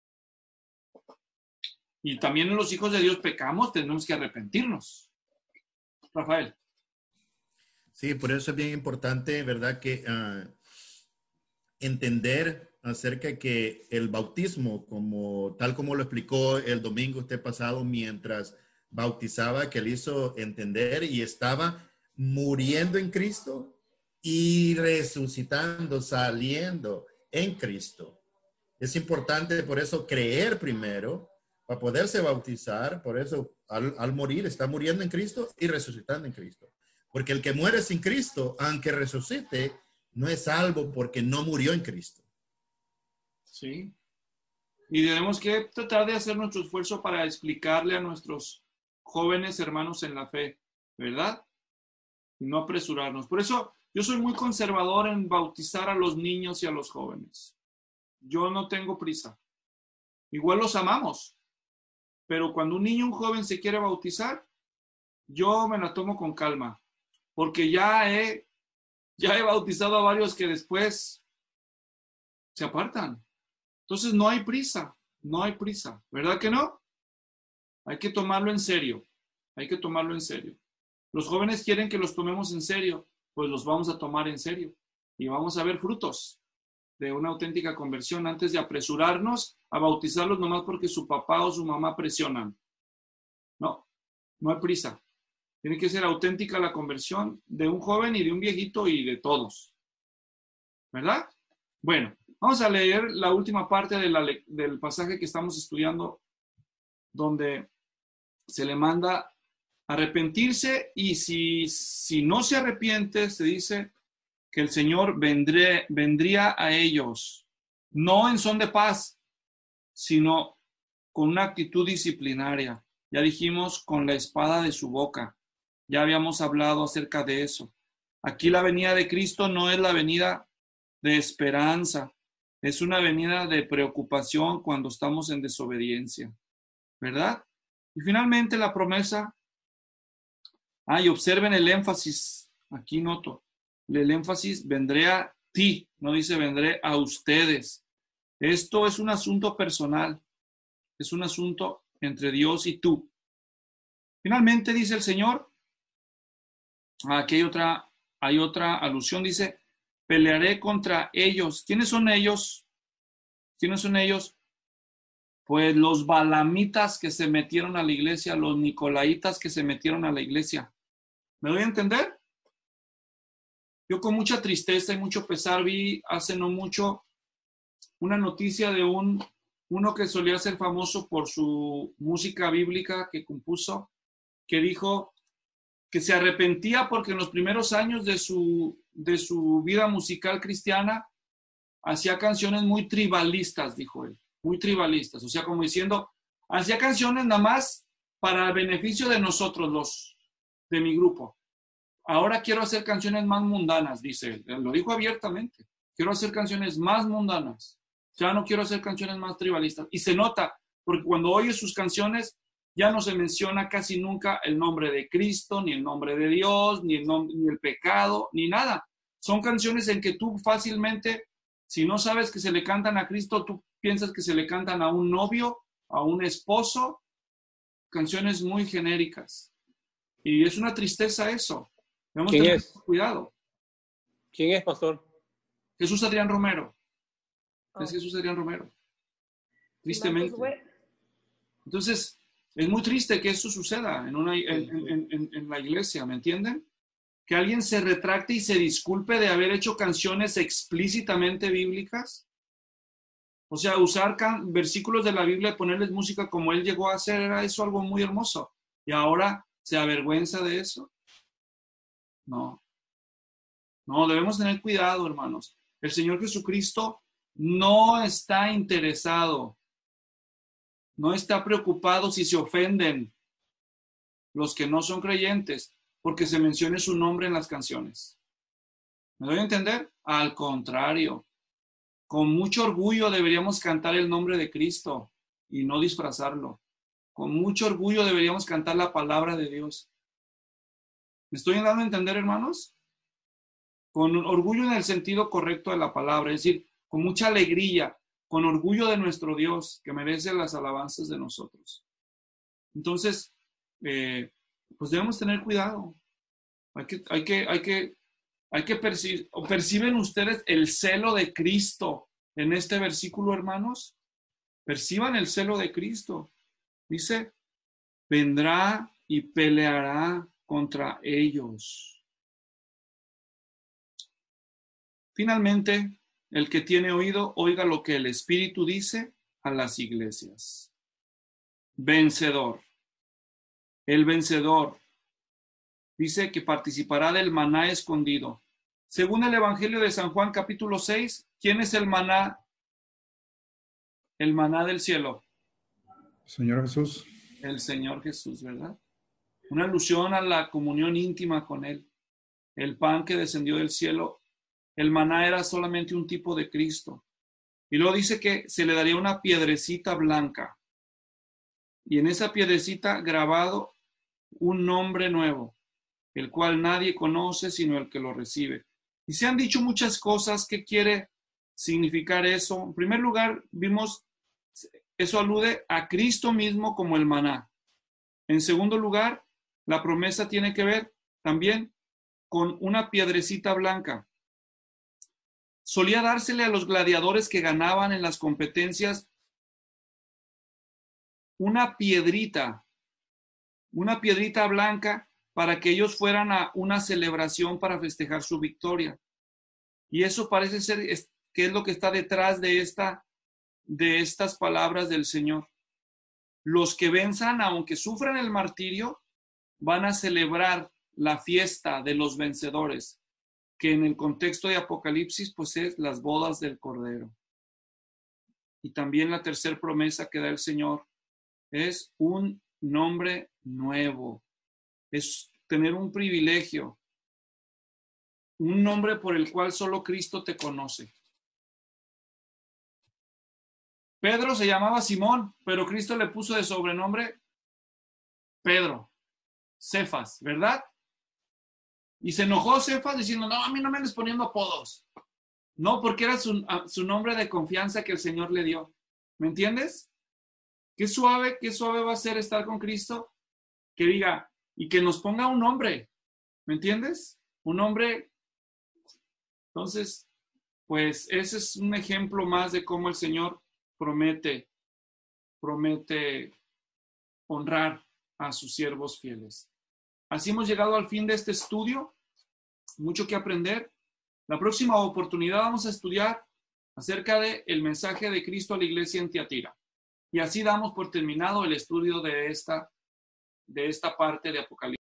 Y también los hijos de Dios pecamos, tenemos que arrepentirnos. Rafael. Sí, por eso es bien importante, ¿verdad? Que entender acerca que el bautismo, tal como lo explicó el domingo pasado mientras bautizaba, que él hizo entender y estaba muriendo en Cristo y resucitando, saliendo en Cristo. Es importante por eso creer primero para poderse bautizar. Por eso al morir está muriendo en Cristo y resucitando en Cristo. Porque el que muere sin Cristo, aunque resucite, no es salvo porque no murió en Cristo. Sí. Y tenemos que tratar de hacer nuestro esfuerzo para explicarle a nuestros jóvenes hermanos en la fe, ¿verdad? Y no apresurarnos. Por eso yo soy muy conservador en bautizar a los niños y a los jóvenes. Yo no tengo prisa. Igual los amamos, pero cuando un niño o un joven se quiere bautizar, yo me la tomo con calma, porque ya he bautizado a varios que después se apartan. Entonces no hay prisa, ¿verdad que no? Hay que tomarlo en serio, Los jóvenes quieren que los tomemos en serio, pues los vamos a tomar en serio y vamos a ver frutos de una auténtica conversión antes de apresurarnos a bautizarlos nomás porque su papá o su mamá presionan. No hay prisa. Tiene que ser auténtica la conversión de un joven y de un viejito y de todos. ¿Verdad? Bueno, vamos a leer la última parte del pasaje que estamos estudiando, donde se le manda arrepentirse, y si no se arrepiente, se dice que el Señor vendría a ellos, no en son de paz, sino con una actitud disciplinaria. Ya dijimos, con la espada de su boca. Ya habíamos hablado acerca de eso. Aquí la venida de Cristo no es la venida de esperanza, es una venida de preocupación cuando estamos en desobediencia, ¿verdad? Y finalmente la promesa, y observen el énfasis, aquí noto, el énfasis, vendré a ti, no dice vendré a ustedes. Esto es un asunto personal, es un asunto entre Dios y tú. Finalmente dice el Señor, aquí hay otra alusión, dice, pelearé contra ellos. ¿Quiénes son ellos? ¿Quiénes son ellos? Pues los balamitas que se metieron a la iglesia, los nicolaitas que se metieron a la iglesia. ¿Me doy a entender? Yo con mucha tristeza y mucho pesar vi hace no mucho una noticia de uno que solía ser famoso por su música bíblica que compuso, que dijo que se arrepentía porque en los primeros años de su vida musical cristiana hacía canciones muy tribalistas, dijo él, muy tribalistas, o sea, como diciendo, hacía canciones nada más para el beneficio de nosotros, de mi grupo. Ahora quiero hacer canciones más mundanas, dice él, lo dijo abiertamente, quiero hacer canciones más mundanas, ya no quiero hacer canciones más tribalistas, y se nota, porque cuando oyes sus canciones, ya no se menciona casi nunca el nombre de Cristo, ni el nombre de Dios, ni el pecado, ni nada. Son canciones en que tú fácilmente, si no sabes que se le cantan a Cristo, tú piensas que se le cantan a un novio, a un esposo, canciones muy genéricas. Y es una tristeza eso. Debemos tener cuidado. ¿Quién es, pastor? Jesús Adrián Romero. Es Jesús Adrián Romero. Tristemente. Entonces, es muy triste que esto suceda en la iglesia, ¿me entienden? Que alguien se retracte y se disculpe de haber hecho canciones explícitamente bíblicas. O sea, usar versículos de la Biblia y ponerles música como él llegó a hacer, era eso algo muy hermoso. Y ahora se avergüenza de eso. No, debemos tener cuidado, hermanos. El Señor Jesucristo no está interesado, no está preocupado si se ofenden los que no son creyentes porque se mencione su nombre en las canciones. ¿Me doy a entender? Al contrario, con mucho orgullo deberíamos cantar el nombre de Cristo y no disfrazarlo. Con mucho orgullo deberíamos cantar la palabra de Dios. ¿Me estoy dando a entender, hermanos? Con orgullo en el sentido correcto de la palabra, es decir, con mucha alegría, con orgullo de nuestro Dios, que merece las alabanzas de nosotros. Entonces, pues debemos tener cuidado. ¿Perciben ustedes el celo de Cristo en este versículo, hermanos? Perciban el celo de Cristo. Dice, vendrá y peleará contra ellos. Finalmente, el que tiene oído, oiga lo que el Espíritu dice a las iglesias. Vencedor. El vencedor dice que participará del maná escondido. Según el Evangelio de San Juan, capítulo 6, ¿quién es el maná El maná del cielo. Señor Jesús. El Señor Jesús, ¿verdad? Una alusión a la comunión íntima con Él. El pan que descendió del cielo, el maná era solamente un tipo de Cristo. Y luego dice que se le daría una piedrecita blanca. Y en esa piedrecita grabado un nombre nuevo, el cual nadie conoce sino el que lo recibe. Y se han dicho muchas cosas. ¿Qué quiere significar eso? En primer lugar, vimos, eso alude a Cristo mismo como el maná. En segundo lugar, la promesa tiene que ver también con una piedrecita blanca. Solía dársele a los gladiadores que ganaban en las competencias una piedrita blanca para que ellos fueran a una celebración para festejar su victoria. Y eso parece ser que es lo que está detrás de estas palabras del Señor. Los que venzan, aunque sufran el martirio, van a celebrar la fiesta de los vencedores, que en el contexto de Apocalipsis, pues es las bodas del Cordero. Y también la tercera promesa que da el Señor es un nombre nuevo, es tener un privilegio, un nombre por el cual solo Cristo te conoce. Pedro se llamaba Simón, pero Cristo le puso de sobrenombre Pedro, Cefas, ¿verdad? Y se enojó Cefas diciendo, no, a mí no me andes poniendo apodos. No, porque era su nombre de confianza que el Señor le dio. ¿Me entiendes? Qué suave va a ser estar con Cristo. Que diga, y que nos ponga un nombre. ¿Me entiendes? Un nombre. Entonces, pues ese es un ejemplo más de cómo el Señor promete honrar a sus siervos fieles. Así hemos llegado al fin de este estudio. Mucho que aprender. La próxima oportunidad vamos a estudiar acerca del mensaje de Cristo a la iglesia en Tiatira. Y así damos por terminado el estudio de esta parte de Apocalipsis.